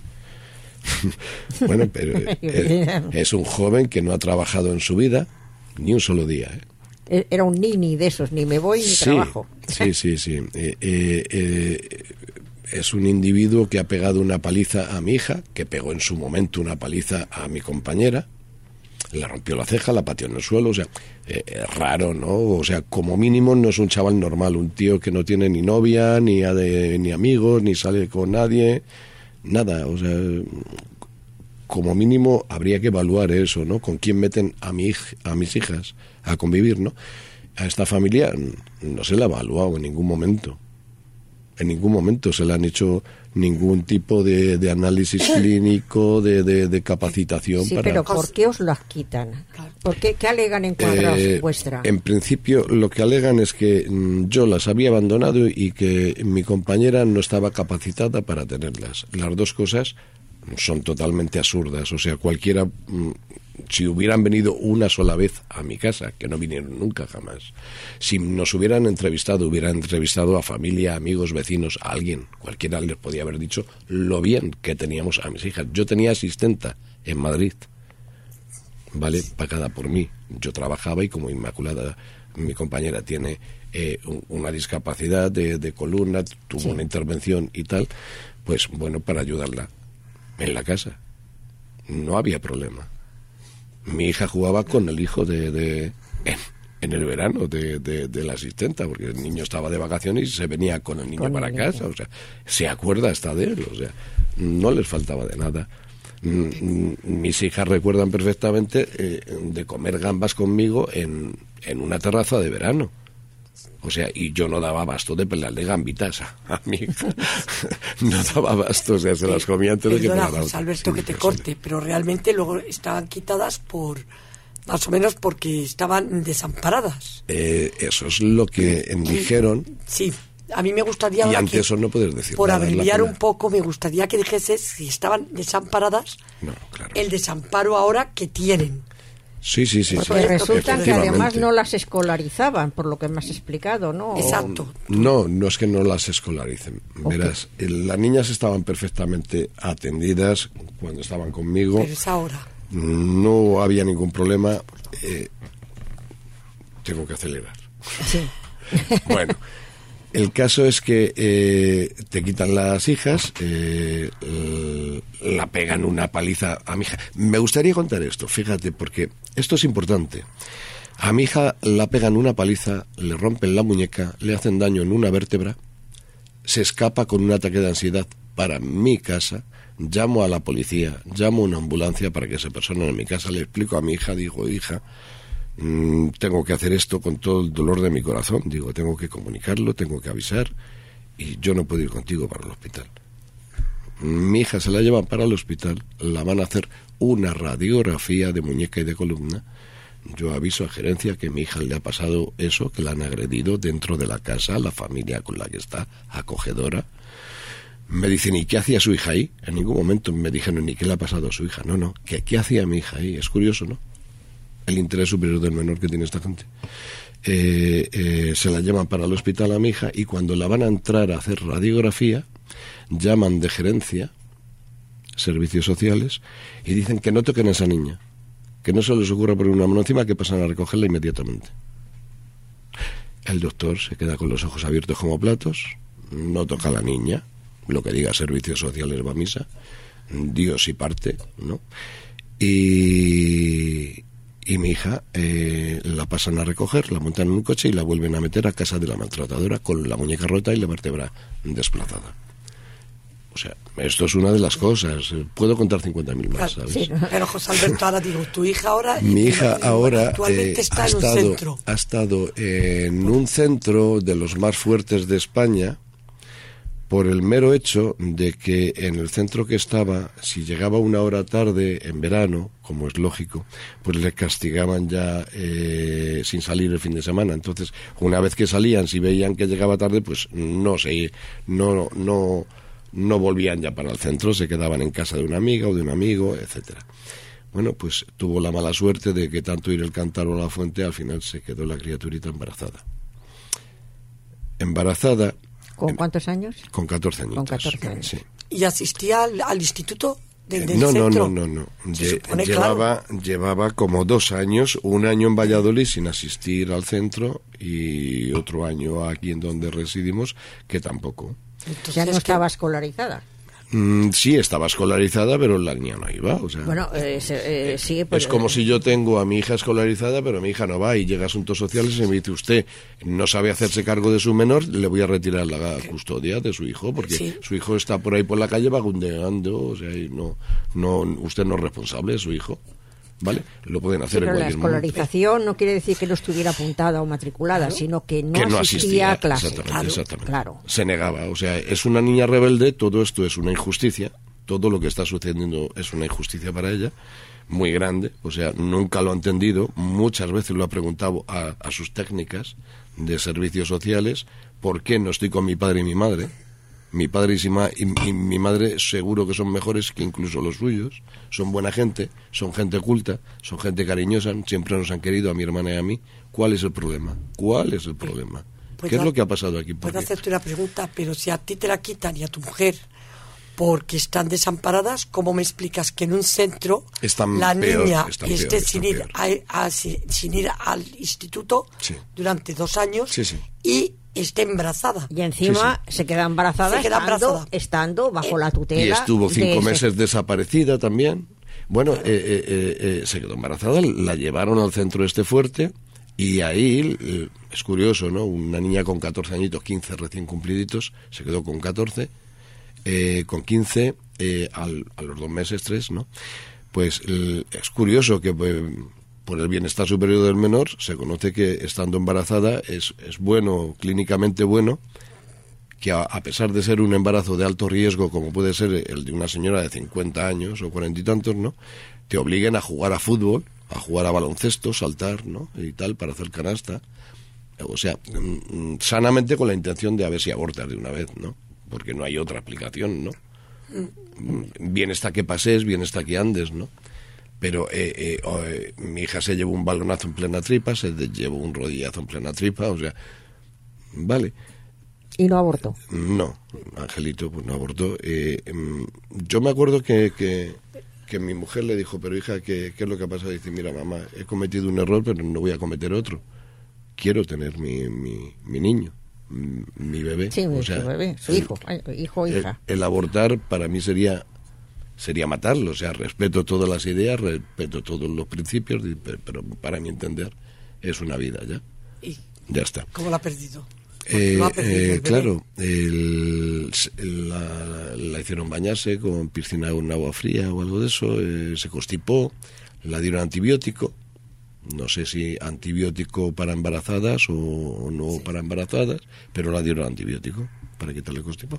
Bueno, pero es, es un joven que no ha trabajado en su vida ni un solo día, ¿eh? Era un nini de esos, ni me voy ni sí, trabajo. Sí, sí, sí. Eh, eh, eh, es un individuo que ha pegado una paliza a mi hija, que pegó en su momento una paliza a mi compañera, le rompió la ceja, la pateó en el suelo, o sea, eh, es raro, ¿no? O sea, como mínimo no es un chaval normal, un tío que no tiene ni novia, ni, a de, ni amigos, ni sale con nadie, nada, o sea... Como mínimo habría que evaluar eso, ¿no? Con quién meten a mi hij- a mis hijas a convivir, ¿no? A esta familia no se la ha evaluado en ningún momento. En ningún momento se le han hecho ningún tipo de, de análisis clínico, de, de, de capacitación. Sí, para... pero ¿por qué os las quitan? ¿Por qué, qué alegan en cuadra Eh, vuestra? En principio lo que alegan es que mm, yo las había abandonado y que mi compañera no estaba capacitada para tenerlas. Las dos cosas son totalmente absurdas. O sea, cualquiera, mmm, si hubieran venido una sola vez a mi casa, que no vinieron nunca jamás, si nos hubieran entrevistado, hubieran entrevistado a familia, amigos, vecinos, a alguien, cualquiera les podía haber dicho lo bien que teníamos a mis hijas. Yo tenía asistenta en Madrid, ¿vale? Pagada por mí. Yo trabajaba y como Inmaculada, mi compañera, tiene eh, un, una discapacidad de, de columna, tuvo Sí. una intervención y tal, pues bueno, para ayudarla en la casa. No había problema. Mi hija jugaba con el hijo de... de en, en el verano de, de, de la asistenta, porque el niño estaba de vacaciones y se venía con el niño Con para el casa. niño. O sea, se acuerda hasta de él. O sea, no les faltaba de nada. Mm, Mis hijas recuerdan perfectamente eh, de comer gambas conmigo en, en una terraza de verano. O sea, y yo no daba abasto de pelarle gambitas a, a mi hija. No daba abasto, o sea, se las comía antes de que Perdona, pelara. José Alberto, que te corte, pero realmente luego estaban quitadas por, más o menos porque estaban desamparadas. Eh, eso es lo que dijeron. Sí, a mí me gustaría... Y ahora ante que, eso no puedes decir por nada. es la abreviar pena. un poco, me gustaría que dijeses si estaban desamparadas, No, claro. el desamparo ahora que tienen. Sí, sí, sí. Pues sí, resulta que además efectivamente. no las escolarizaban, por lo que me has explicado, ¿no? Exacto. No, no es que no las escolaricen. Verás, el- las niñas estaban perfectamente atendidas cuando estaban conmigo. Pero es ahora. No había ningún problema. Eh, tengo que acelerar. Sí. Bueno, el caso es que eh, te quitan las hijas, eh, eh, la pegan una paliza a mi hija. Me gustaría contar esto, fíjate, porque esto es importante. A mi hija la pegan una paliza, le rompen la muñeca, le hacen daño en una vértebra, se escapa con un ataque de ansiedad para mi casa, llamo a la policía, llamo a una ambulancia para que se persone en mi casa, le explico a mi hija, digo, hija, mmm, tengo que hacer esto con todo el dolor de mi corazón, digo, tengo que comunicarlo, tengo que avisar, y yo no puedo ir contigo para el hospital. Mi hija se la llevan para el hospital, la van a hacer una radiografía de muñeca y de columna. Yo aviso a gerencia que a mi hija le ha pasado eso, que la han agredido dentro de la casa, la familia con la que está, acogedora. Me dicen, ¿y qué hacía su hija ahí? En ningún momento me dijeron ni qué le ha pasado a su hija. No, no, ¿qué, qué hacía mi hija ahí? Es curioso, ¿no? El interés superior del menor que tiene esta gente. Eh, eh, se la llevan para el hospital a mi hija y cuando la van a entrar a hacer radiografía, llaman de gerencia, servicios sociales, y dicen que no toquen a esa niña. Que no se les ocurra poner una mano encima, que pasan a recogerla inmediatamente. El doctor se queda con los ojos abiertos como platos, no toca a la niña, lo que diga servicios sociales va a misa, Dios y parte, ¿no? Y, y mi hija eh, la pasan a recoger, la montan en un coche y la vuelven a meter a casa de la maltratadora con la muñeca rota y la vértebra desplazada. O sea, esto es una de las cosas. Puedo contar cincuenta mil más, ¿sabes? Sí, pero José Alberto, ahora digo, tu hija ahora... Mi hija ahora actualmente eh, está ha, en un estado, centro. ha estado en un centro de los más fuertes de España por el mero hecho de que en el centro que estaba, si llegaba una hora tarde en verano, como es lógico, pues le castigaban ya eh, sin salir el fin de semana. Entonces, una vez que salían, si veían que llegaba tarde, pues no se... no no no volvían ya para el centro, se quedaban en casa de una amiga o de un amigo, etcétera. Bueno, pues tuvo la mala suerte de que tanto ir el cántaro a la fuente, al final se quedó la criaturita embarazada. Embarazada... ¿Con cuántos años? Con catorce años. Con catorce años. Sí. ¿Y asistía al, al instituto del, del no, centro? No, no, no, no. Se Lle supone, llevaba, claro. llevaba como dos años, un año en Valladolid sin asistir al centro y otro año aquí en donde residimos que tampoco. Entonces, Ya no que- estaba escolarizada. Mm, sí, estaba escolarizada, pero la niña no iba. O sea, Bueno, eh, se- eh, sí, pues, es como si yo tengo a mi hija escolarizada, pero mi hija no va y llega a Asuntos Sociales y me dice, usted no sabe hacerse cargo de su menor, le voy a retirar la custodia de su hijo, porque Sí. su hijo está por ahí por la calle vagundeando, o sea, y no, no, usted no es responsable de su hijo, ¿vale? Lo pueden sí, hacer pero en la cualquier momento. escolarización no quiere decir que no estuviera apuntada o matriculada, sino que no, que no asistía asistía, a clase. exactamente, Claro, exactamente. claro. Se negaba, o sea, es una niña rebelde, todo esto es una injusticia, todo lo que está sucediendo es una injusticia para ella, muy grande, o sea, nunca lo ha entendido, muchas veces lo ha preguntado a, a sus técnicas de servicios sociales, ¿por qué no estoy con mi padre y mi madre? Mi padre y, si ma y, y mi madre seguro que son mejores que incluso los suyos, son buena gente, son gente culta, son gente cariñosa, siempre nos han querido a mi hermana y a mí. ¿Cuál es el problema? ¿Cuál es el problema? Pues ¿Qué es ya- lo que ha pasado aquí? Puedo Porque hacerte una pregunta, pero si a ti te la quitan y a tu mujer porque están desamparadas, ¿cómo me explicas que en un centro Están la peor, niña están esté peor, sin, están ir a, a- si- sin ir al instituto Sí. durante dos años Sí, sí. y esté embarazada? Y encima se queda embarazada, Se queda estando, embarazada. estando bajo Eh, la tutela. y estuvo de cinco ese- meses desaparecida también. Bueno, eh, eh, eh, eh, se quedó embarazada, la llevaron al centro este fuerte y ahí, eh, es curioso, ¿no? Una niña con catorce añitos, quince recién cumpliditos, se quedó con catorce, eh, con quince, eh, al, a los dos meses, tres, ¿no? Pues el- es curioso que pues, por el bienestar superior del menor se conoce que estando embarazada es, es bueno, clínicamente bueno, que a, a pesar de ser un embarazo de alto riesgo, como puede ser el de una señora de cincuenta años o cuarenta y tantos, ¿no? Te obliguen a jugar a fútbol, a jugar a baloncesto, saltar, ¿no? Y tal, para hacer canasta. O sea, mm, sanamente con la intención de a ver si abortas de una vez, ¿no? Porque no hay otra explicación, ¿no? Mm, Bien está que pases, bien está que andes, ¿no? Pero eh, eh, oh, eh, mi hija se llevó un balonazo en plena tripa, se de- llevó un rodillazo en plena tripa, o sea, vale. Y no abortó. No, Angelito pues no abortó. Eh, em, yo me acuerdo que, que, que mi mujer le dijo, pero hija, ¿qué, qué es lo que ha pasado? Dice, mira, mamá, he cometido un error, pero no voy a cometer otro. quiero tener mi, mi, mi niño, mi bebé. Sí, o su sea, bebé, su el, hijo, hijo o hija. El, el abortar para mí sería sería matarlo, o sea, respeto todas las ideas, respeto todos los principios, pero para mi entender es una vida ya. ¿Y ya está. cómo la ha perdido? Eh, ¿Lo ha perdido eh, el claro, el, la, la hicieron bañarse con piscina con agua fría o algo de eso, eh, se constipó, la dieron antibiótico, no sé si antibiótico para embarazadas o no sí. para embarazadas, pero la dieron antibiótico para quitarle el constipó.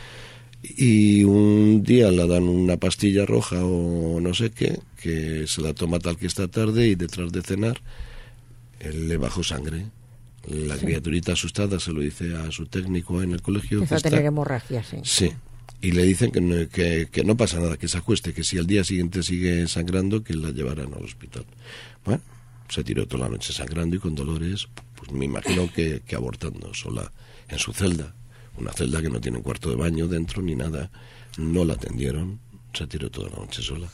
Y un día le dan una pastilla roja o no sé qué, que se la toma tal que esta tarde y detrás de cenar él le bajó sangre. La sí. criaturita asustada se lo dice a su técnico en el colegio. Empezó a tener hemorragia, sí. Sí, y le dicen que no, que, que no pasa nada, que se acueste, que si al día siguiente sigue sangrando, que la llevarán al hospital. Bueno, se tiró toda la noche sangrando y con dolores, pues me imagino que, que abortando sola en su celda. Una celda que no tiene un cuarto de baño dentro ni nada. No la atendieron, se tiró toda la noche sola.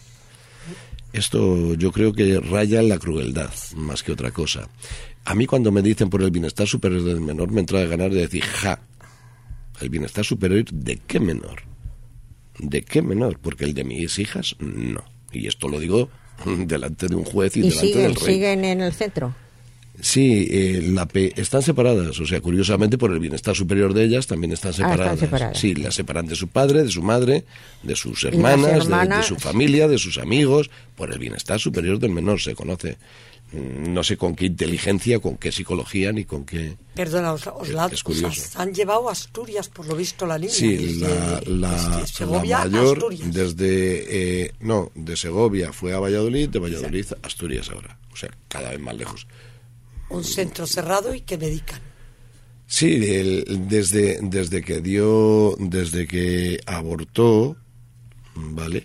Esto yo creo que raya en la crueldad, más que otra cosa. A mí cuando me dicen por el bienestar superior del menor, me entra de ganar de decir, ja, ¿el bienestar superior de qué menor? ¿De qué menor? Porque el de mis hijas, no. Y esto lo digo delante de un juez y, ¿Y delante siguen, del rey. siguen en el centro? Sí, eh, la P, están separadas, o sea, curiosamente por el bienestar superior de ellas también están separadas. Ah, están separadas. Sí, las separan de su padre, de su madre, de sus hermanas, hermanas... De, de su familia, de sus amigos, por el bienestar superior del menor se conoce. No sé con qué inteligencia, con qué psicología, ni con qué... Perdona, os, os, la, os han llevado a Asturias, por lo visto, la niña. Sí, desde, la, la, desde Segovia la mayor, a Asturias. Desde, eh, no, de Segovia fue a Valladolid, de Valladolid a Asturias ahora. O sea, cada vez más lejos. Un centro cerrado y que medican. Sí, el, desde, desde que dio, desde que abortó, ¿vale?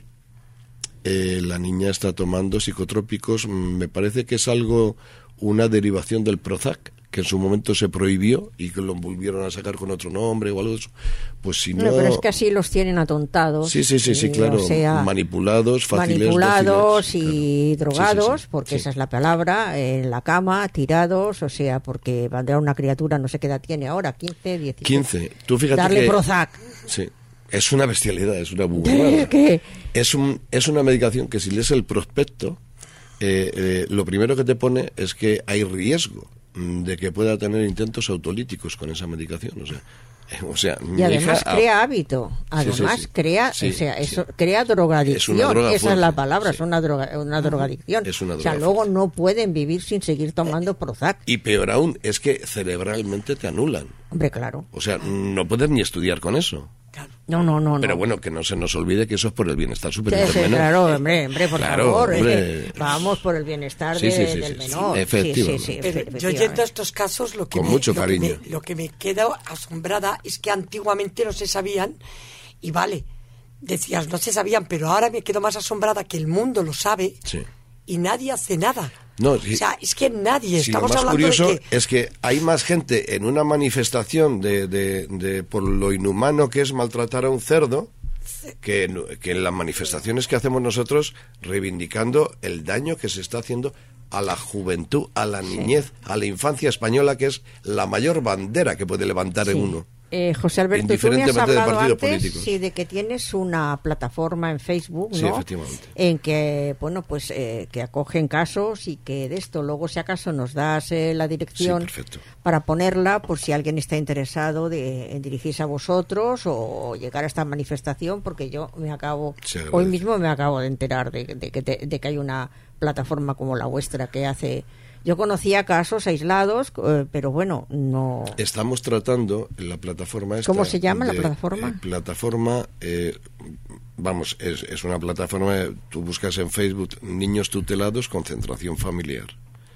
Eh, la niña está tomando psicotrópicos, me parece que es algo, una derivación del Prozac, que en su momento se prohibió y que lo volvieron a sacar con otro nombre o algo de eso. Pues si no... no pero es que así los tienen atontados. Sí, sí, sí, sí, claro. O sea, manipulados, fáciles, manipulados dóciles, y claro. drogados, sí, sí, sí, porque sí. esa es la palabra, en la cama, tirados, o sea, porque vendrá una criatura, no sé qué edad tiene ahora, quince, diecisiete. quince. Tú fíjate Darle que... Prozac. Sí. Es una bestialidad, es una burrada. ¿Qué? Es, un, es una medicación que si lees el prospecto, eh, eh, lo primero que te pone es que hay riesgo de que pueda tener intentos autolíticos con esa medicación. O sea, eh, o sea y además hija, crea hábito. Además sí, sí, sí. crea, Sí, o sea, eso sí. crea drogadicción. Es una droga Esa fuerte, es la palabra, sí. es una droga, una drogadicción. Es una o sea, droga luego fuerte. no pueden vivir sin seguir tomando Prozac. Y peor aún, es que cerebralmente te anulan. Hombre, claro. O sea, no puedes ni estudiar con eso. No, no, no. Pero no. bueno, que no se nos olvide que eso es por el bienestar superior Sí, sí, del menor. claro, hombre, hombre, por Claro, favor. hombre. Eh, vamos por el bienestar Sí, de, sí, sí, del sí, menor. sí, efectivamente. Sí, sí, sí, Pero efectivamente. yo oyendo estos casos, lo que, Con me, mucho lo, que cariño. me, lo que me queda asombrada es que antiguamente no se sabían, y vale, decías, no se sabían, pero ahora me quedo más asombrada que el mundo lo sabe Sí. y nadie hace nada. No, sí. O sea, es que nadie, Sí, lo estamos más hablando curioso de que... es que hay más gente en una manifestación de, de, de por lo inhumano que es maltratar a un cerdo que en, que en las manifestaciones que hacemos nosotros reivindicando el daño que se está haciendo a la juventud, a la niñez, sí. a la infancia española, que es la mayor bandera que puede levantar sí. en uno. Eh, José Alberto, tú me has hablado de antes sí, de que tienes una plataforma en Facebook, ¿no? Sí, efectivamente. En que, bueno, pues eh, que acogen casos y que de esto luego, si acaso, nos das eh, la dirección sí, para ponerla por si alguien está interesado de, en dirigirse a vosotros o llegar a esta manifestación, porque yo me acabo, hoy mismo me acabo de enterar de, de, de, de, de que hay una plataforma como la vuestra que hace... Yo conocía casos aislados, eh, pero bueno, no... Estamos tratando la plataforma esta... ¿Cómo se llama de, la plataforma? Eh, plataforma, eh, vamos, es, es una plataforma, tú buscas en Facebook Niños Tutelados Concentración Familiar.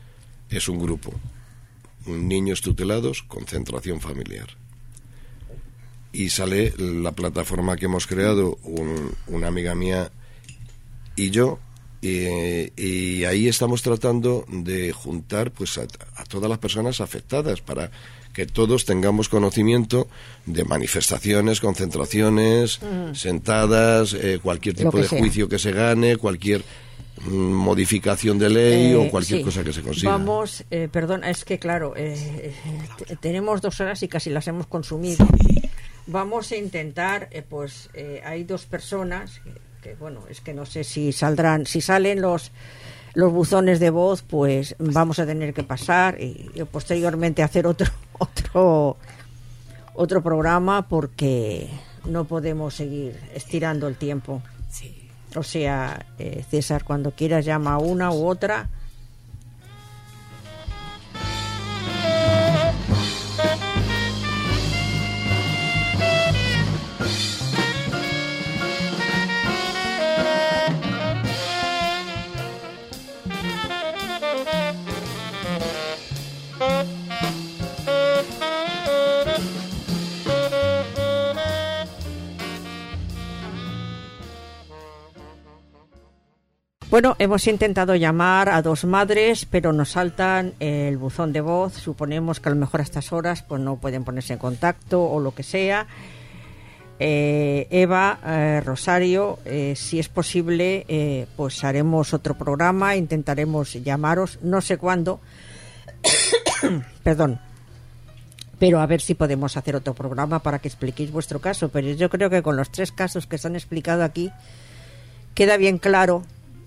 Es un grupo. Niños Tutelados Concentración Familiar. Y sale la plataforma que hemos creado, un, una amiga mía y yo... Y, y ahí estamos tratando de juntar pues a, a todas las personas afectadas para que todos tengamos conocimiento de manifestaciones, concentraciones, mm. sentadas, eh, cualquier tipo de sea. juicio que se gane, cualquier modificación de ley Eh, o cualquier sí. cosa que se consiga. Vamos, eh, perdón, es que claro, eh, eh, tenemos dos horas y casi las hemos consumido. Vamos a intentar, eh, pues eh, hay dos personas que, que, bueno, es que no sé si saldrán, si salen los los buzones de voz, pues vamos a tener que pasar y, y posteriormente hacer otro otro otro programa porque no podemos seguir estirando el tiempo. Sí. O sea, eh, César, cuando quieras llama a una u otra. Bueno, hemos intentado llamar a dos madres, pero nos saltan el buzón de voz. Suponemos que a lo mejor a estas horas pues no pueden ponerse en contacto o lo que sea. Eh, Eva, eh, Rosario, eh, si es posible, eh, pues haremos otro programa, intentaremos llamaros, no sé cuándo, perdón, pero a ver si podemos hacer otro programa para que expliquéis vuestro caso. Pero yo creo que con los tres casos que se han explicado aquí, queda bien claro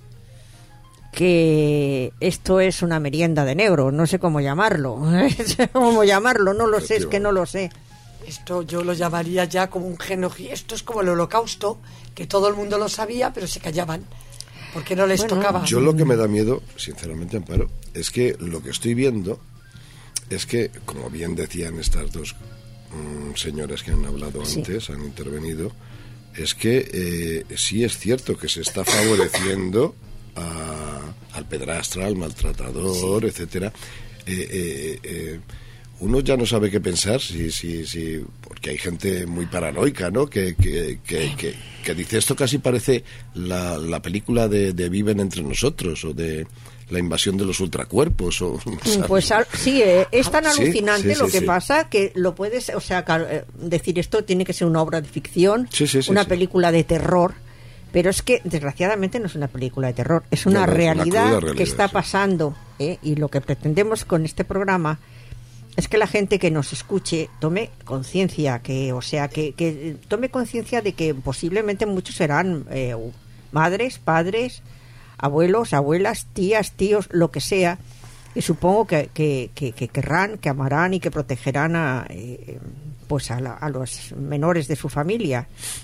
que esto es una merienda de negro, no sé cómo llamarlo, cómo llamarlo, no lo sé, es que no lo sé. Esto yo lo llamaría ya como un genocidio. Esto es como el Holocausto, que todo el mundo lo sabía, pero se callaban, porque no les Bueno, tocaba. Yo lo que me da miedo, sinceramente, Amparo, es que lo que estoy viendo es que, como bien decían estas dos mmm, señoras que han hablado Sí. antes, han intervenido, es que eh, sí es cierto que se está favoreciendo a, al pedrastra, al maltratador, sí. etcétera. Eh, eh, eh, uno ya no sabe qué pensar, si, si, si, porque hay gente muy paranoica, ¿no? Que, que, que, que, que dice esto casi parece la, la película de, de Viven entre nosotros o de la invasión de los ultracuerpos. O, ¿sabes? Pues al, sí, eh, es tan Sí, alucinante sí, lo sí, que sí. pasa que lo puedes, o sea, cal- eh, decir esto tiene que ser una obra de ficción, Sí, sí, sí, una sí. película de terror. Pero es que, desgraciadamente, no es una película de terror, es una, No, no, es una realidad, cruda realidad, que está sí. pasando. ¿eh? Y lo que pretendemos con este programa es que la gente que nos escuche tome conciencia, que, o sea, que, que tome conciencia de que posiblemente muchos serán eh, madres, padres, abuelos, abuelas, tías, tíos, lo que sea. Y supongo que, que, que, que querrán, que amarán y que protegerán a, eh, pues a, la- a los menores de su familia.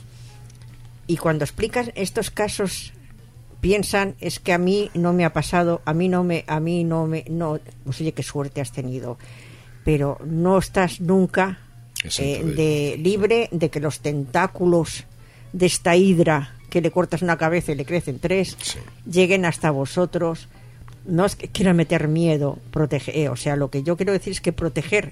Y cuando explican estos casos piensan es que a mí no me ha pasado, a mí no me, a mí no me, no, pues oye qué suerte has tenido, pero no estás nunca eh, Exacto, de libre de que los tentáculos de esta hidra que le cortas una cabeza y le crecen tres Sí. lleguen hasta vosotros. No es que quiera meter miedo, proteger, eh, o sea, lo que yo quiero decir es que proteger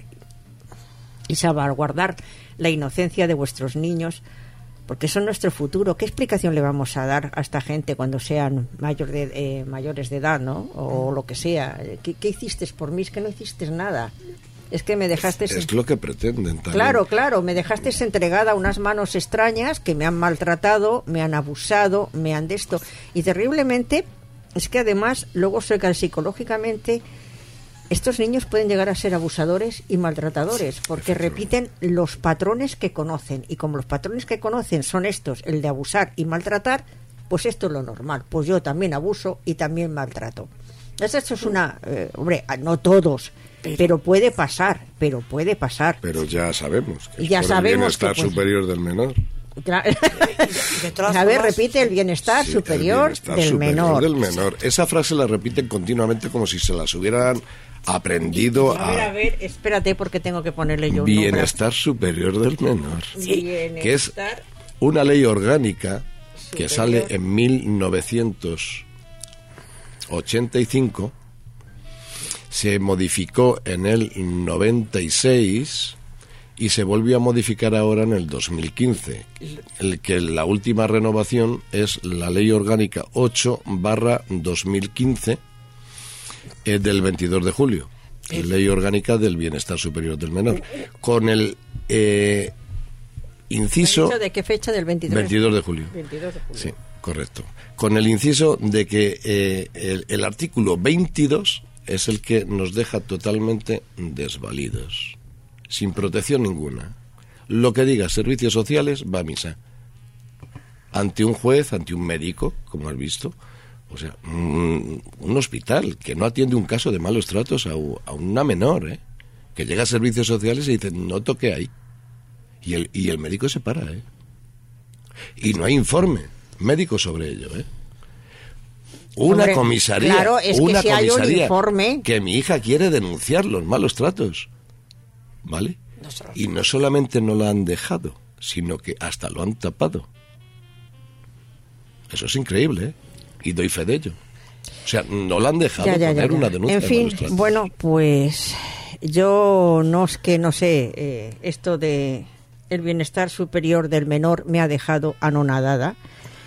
y salvaguardar la inocencia de vuestros niños, porque son nuestro futuro. ¿Qué explicación le vamos a dar a esta gente cuando sean mayor de, eh, mayores de edad, ¿no? O lo que sea. ¿Qué, qué hiciste por mí? Es que no hiciste nada. Es que me dejaste... Es lo que pretenden también. Claro, claro, me dejaste entregada a unas manos extrañas que me han maltratado, me han abusado, me han de esto. Y terriblemente, es que además, luego sé que psicológicamente estos niños pueden llegar a ser abusadores y maltratadores, porque repiten los patrones que conocen. Y como los patrones que conocen son estos, el de abusar y maltratar, pues esto es lo normal. Pues yo también abuso y también maltrato. Esto es una... Eh, hombre, no todos... Pero puede pasar, pero puede pasar. Pero ya sabemos que es Ya por sabemos el bienestar que, pues, superior del menor. De todas A ver, formas, repite el bienestar Sí, superior, el bienestar del, superior menor. del menor. Esa frase la repiten continuamente como si se las hubieran aprendido A ver, a a ver, espérate porque tengo que ponerle yo un bienestar superior del menor. nombre. Que es Bienestar una ley orgánica que superior. sale en mil novecientos ochenta y cinco, se modificó en el noventa y seis y se volvió a modificar ahora en el dos mil quince. El que la última renovación es la Ley Orgánica ocho barra dos mil quince eh, del veintidós de julio. Ley Orgánica del Bienestar Superior del Menor. Con el eh, ¿Me has inciso dicho de qué fecha? Del veintidós. veintidós de julio. veintidós de julio. Sí, Correcto. Con el inciso de que eh, el, el artículo veintidós es el que nos deja totalmente desvalidos, sin protección ninguna. Lo que diga servicios sociales va a misa. Ante un juez, ante un médico, como has visto. O sea, un, un hospital que no atiende un caso de malos tratos a, a una menor, ¿eh? Que llega a servicios sociales y dice, no toque ahí. Y el, y el médico se para, ¿eh? Y no hay informe médico sobre ello, ¿eh? Una Hombre, comisaría, claro, es una que si hay un comisaría informe... que mi hija quiere denunciar los malos tratos, ¿vale? No y no solamente no lo han dejado, sino que hasta lo han tapado. Eso es increíble, ¿eh? Y doy fe de ello. O sea, no la han dejado ya, ya, poner ya, ya. una denuncia. En fin, bueno, pues yo no es que no sé, eh, esto de el bienestar superior del menor me ha dejado anonadada.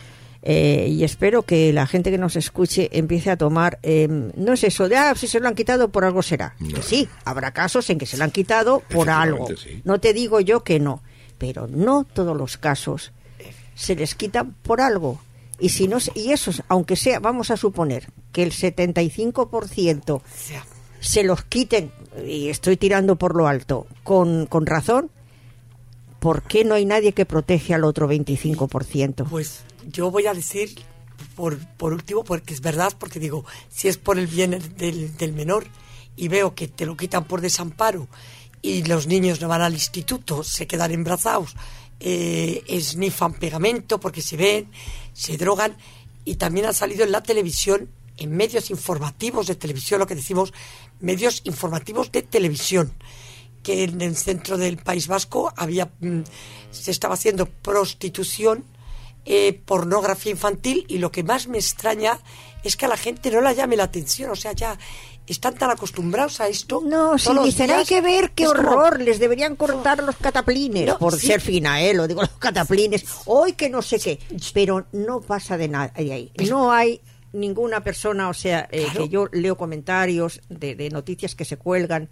Eh, y espero que la gente que nos escuche empiece a tomar, eh, no es eso de, ah, si se lo han quitado por algo será. No. Que sí, habrá casos en que se lo han quitado por algo. Sí. No te digo yo que no, pero no todos los casos se les quitan por algo. Y si no, y eso, aunque sea, vamos a suponer que el setenta y cinco por ciento se los quiten, y estoy tirando por lo alto, con, con razón, ¿por qué no hay nadie que protege al otro veinticinco por ciento? Pues yo voy a decir, por, por último, porque es verdad, porque digo, si es por el bien del, del menor y veo que te lo quitan por desamparo y los niños no van al instituto, se quedan embarazados, eh, esnifan pegamento porque se ven, se drogan, y también ha salido en la televisión, en medios informativos de televisión, lo que decimos, medios informativos de televisión, que en el centro del País Vasco había se estaba haciendo prostitución, eh, pornografía infantil, y lo que más me extraña es que a la gente no la llame la atención. O sea, ya están tan acostumbrados a esto. No, si dicen, hay que ver qué horror, como... les deberían cortar los cataplines, no, por sí. ser fina, ¿eh? Lo digo, los cataplines, hoy que no sé qué, pero no pasa de nada de ahí. No hay ninguna persona, o sea, eh, claro. que yo leo comentarios de, de noticias que se cuelgan,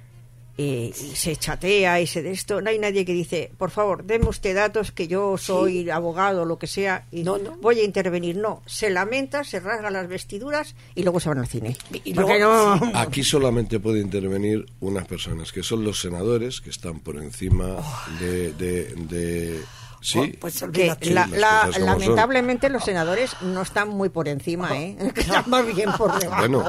Eh, y se chatea y se de esto, no hay nadie que dice, por favor, deme usted datos que yo soy sí. abogado o lo que sea y no, no. voy a intervenir. No, se lamenta, se rasga las vestiduras y luego se van al cine. Y luego, no... Aquí solamente puede intervenir unas personas, que son los senadores, que están por encima oh. de... de, de... Sí, oh, pues que sí, la, la, lamentablemente son. Los senadores no están muy por encima, oh. ¿eh? Están más bien por debajo. Bueno.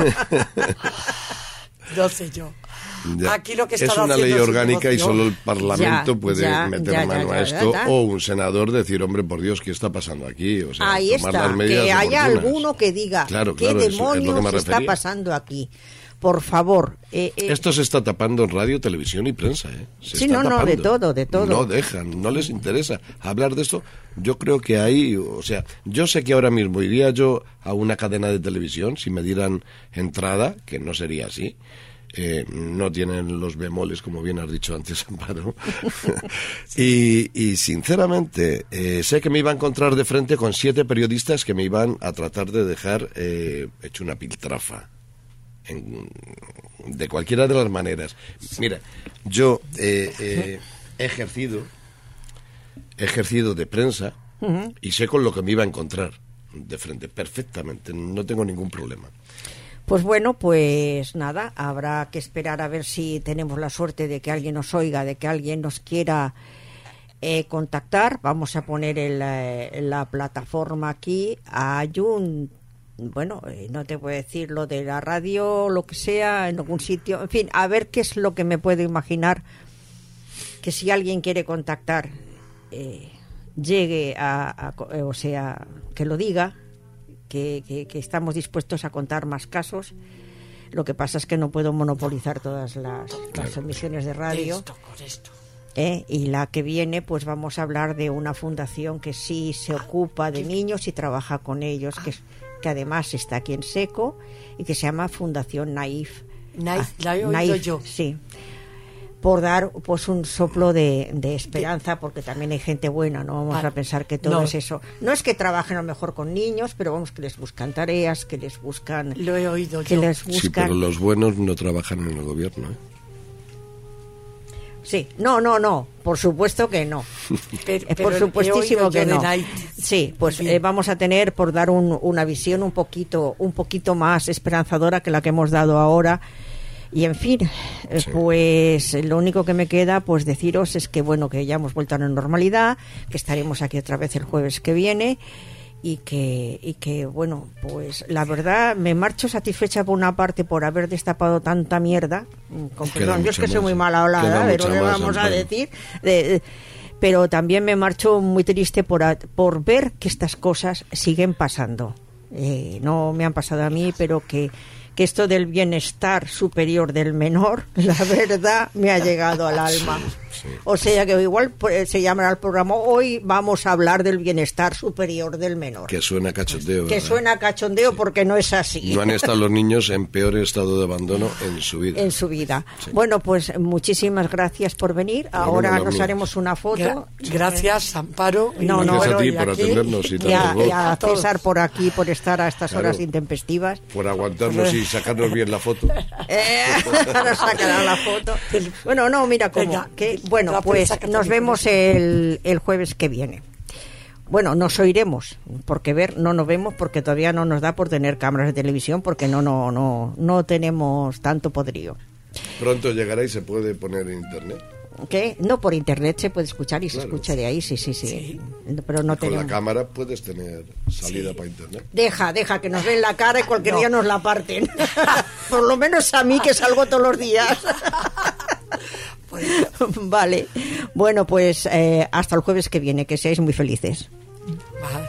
No sé yo. Ya. Aquí lo que es una ley orgánica y solo el Parlamento ya, puede ya, meter ya, mano ya, ya, a esto ya, ya. O un senador decir, hombre, por Dios, ¿qué está pasando aquí? O sea, ahí tomar está, las medidas que haya oportunas. Alguno que diga claro, qué claro, demonios es, es está pasando aquí. Por favor. Eh, eh. Esto se está tapando en radio, televisión y prensa. ¿eh? Se sí, está no, tapando. no, de todo, de todo. No dejan, no les interesa hablar de esto. Yo creo que ahí, o sea, yo sé que ahora mismo iría yo a una cadena de televisión si me dieran entrada, que no sería así. Eh, no tienen los bemoles, como bien has dicho antes, Amparo. y, y sinceramente eh, sé que me iba a encontrar de frente con siete periodistas que me iban a tratar de dejar eh, hecho una piltrafa en, de cualquiera de las maneras. Mira, yo eh, eh, he ejercido he ejercido de prensa uh-huh. y sé con lo que me iba a encontrar de frente perfectamente, no tengo ningún problema. Pues bueno, pues nada, habrá que esperar a ver si tenemos la suerte de que alguien nos oiga, de que alguien nos quiera eh, contactar. Vamos a poner el, eh, la plataforma aquí. Hay un, bueno, eh, no te puedo decir lo de la radio, lo que sea, en algún sitio. En fin, a ver qué es lo que me puedo imaginar. Que si alguien quiere contactar, eh, llegue a, a, o sea, que lo diga. Que, que, que estamos dispuestos a contar más casos. Lo que pasa es que no puedo monopolizar todas las, las emisiones de radio. Esto, con esto. ¿Eh? Y la que viene, pues vamos a hablar de una fundación que sí se ocupa de niños y trabaja con ellos, que, que además está aquí en Seco y que se llama Fundación Naif. Naif, ah, la he oído Naif, yo. Sí. Por dar pues un soplo de, de esperanza, porque también hay gente buena, no vamos ah, a pensar que todo no. es eso. No es que trabajen a lo mejor con niños, pero vamos, que les buscan tareas, que les buscan... Lo he oído que yo. Les buscan... Sí, pero los buenos no trabajan en el gobierno, ¿eh? Sí, no, no, no, por supuesto que no. Pero, por pero supuestísimo que no. Sí, pues eh, vamos a tener, por dar un, una visión un poquito, un poquito más esperanzadora que la que hemos dado ahora. Y en fin, sí. pues lo único que me queda pues deciros es que bueno, que ya hemos vuelto a la normalidad, que estaremos aquí otra vez el jueves que viene y que, y que bueno, pues la verdad me marcho satisfecha por una parte por haber destapado tanta mierda, con perdón, yo es que soy muy mala hablada, pero le vamos a decir, de, de, pero también me marcho muy triste por, a, por ver que estas cosas siguen pasando. Eh, no me han pasado a mí, pero que que esto del bienestar superior del menor, la verdad, me ha llegado al alma. Sí, sí. O sea que igual pues, se llamará el programa Hoy vamos a hablar del bienestar superior del menor. Que suena cachondeo. Que ¿verdad? Suena cachondeo sí. porque no es así. No han estado los niños en peor estado de abandono en su vida. En su vida. Sí. Bueno, pues muchísimas gracias por venir. Pero Ahora bueno, nos míos. haremos una foto. Gra gracias, Amparo. No, no, gracias a ti por aquí, atendernos. Y, y, a, y a César por aquí, por estar a estas claro. horas intempestivas. Por aguantarnos y sacarnos bien la foto. Eh, ahora sacará la foto. Bueno, no, mira cómo. Venga, que, bueno, pues nos vemos el, el jueves que viene. Bueno, nos oiremos, porque ver no nos vemos porque todavía no nos da por tener cámaras de televisión porque no no no no tenemos tanto poderío. Pronto llegará y se puede poner en internet. ¿Qué? No, por internet se puede escuchar y claro. se escucha de ahí, sí, sí, sí. sí. Pero no y con tenemos... la cámara puedes tener salida sí. para internet. Deja, deja, que nos ven la cara y cualquier no. día nos la parten. Por lo menos a mí, que salgo todos los días. Vale. Bueno, pues eh, hasta el jueves que viene, que seáis muy felices. Vale.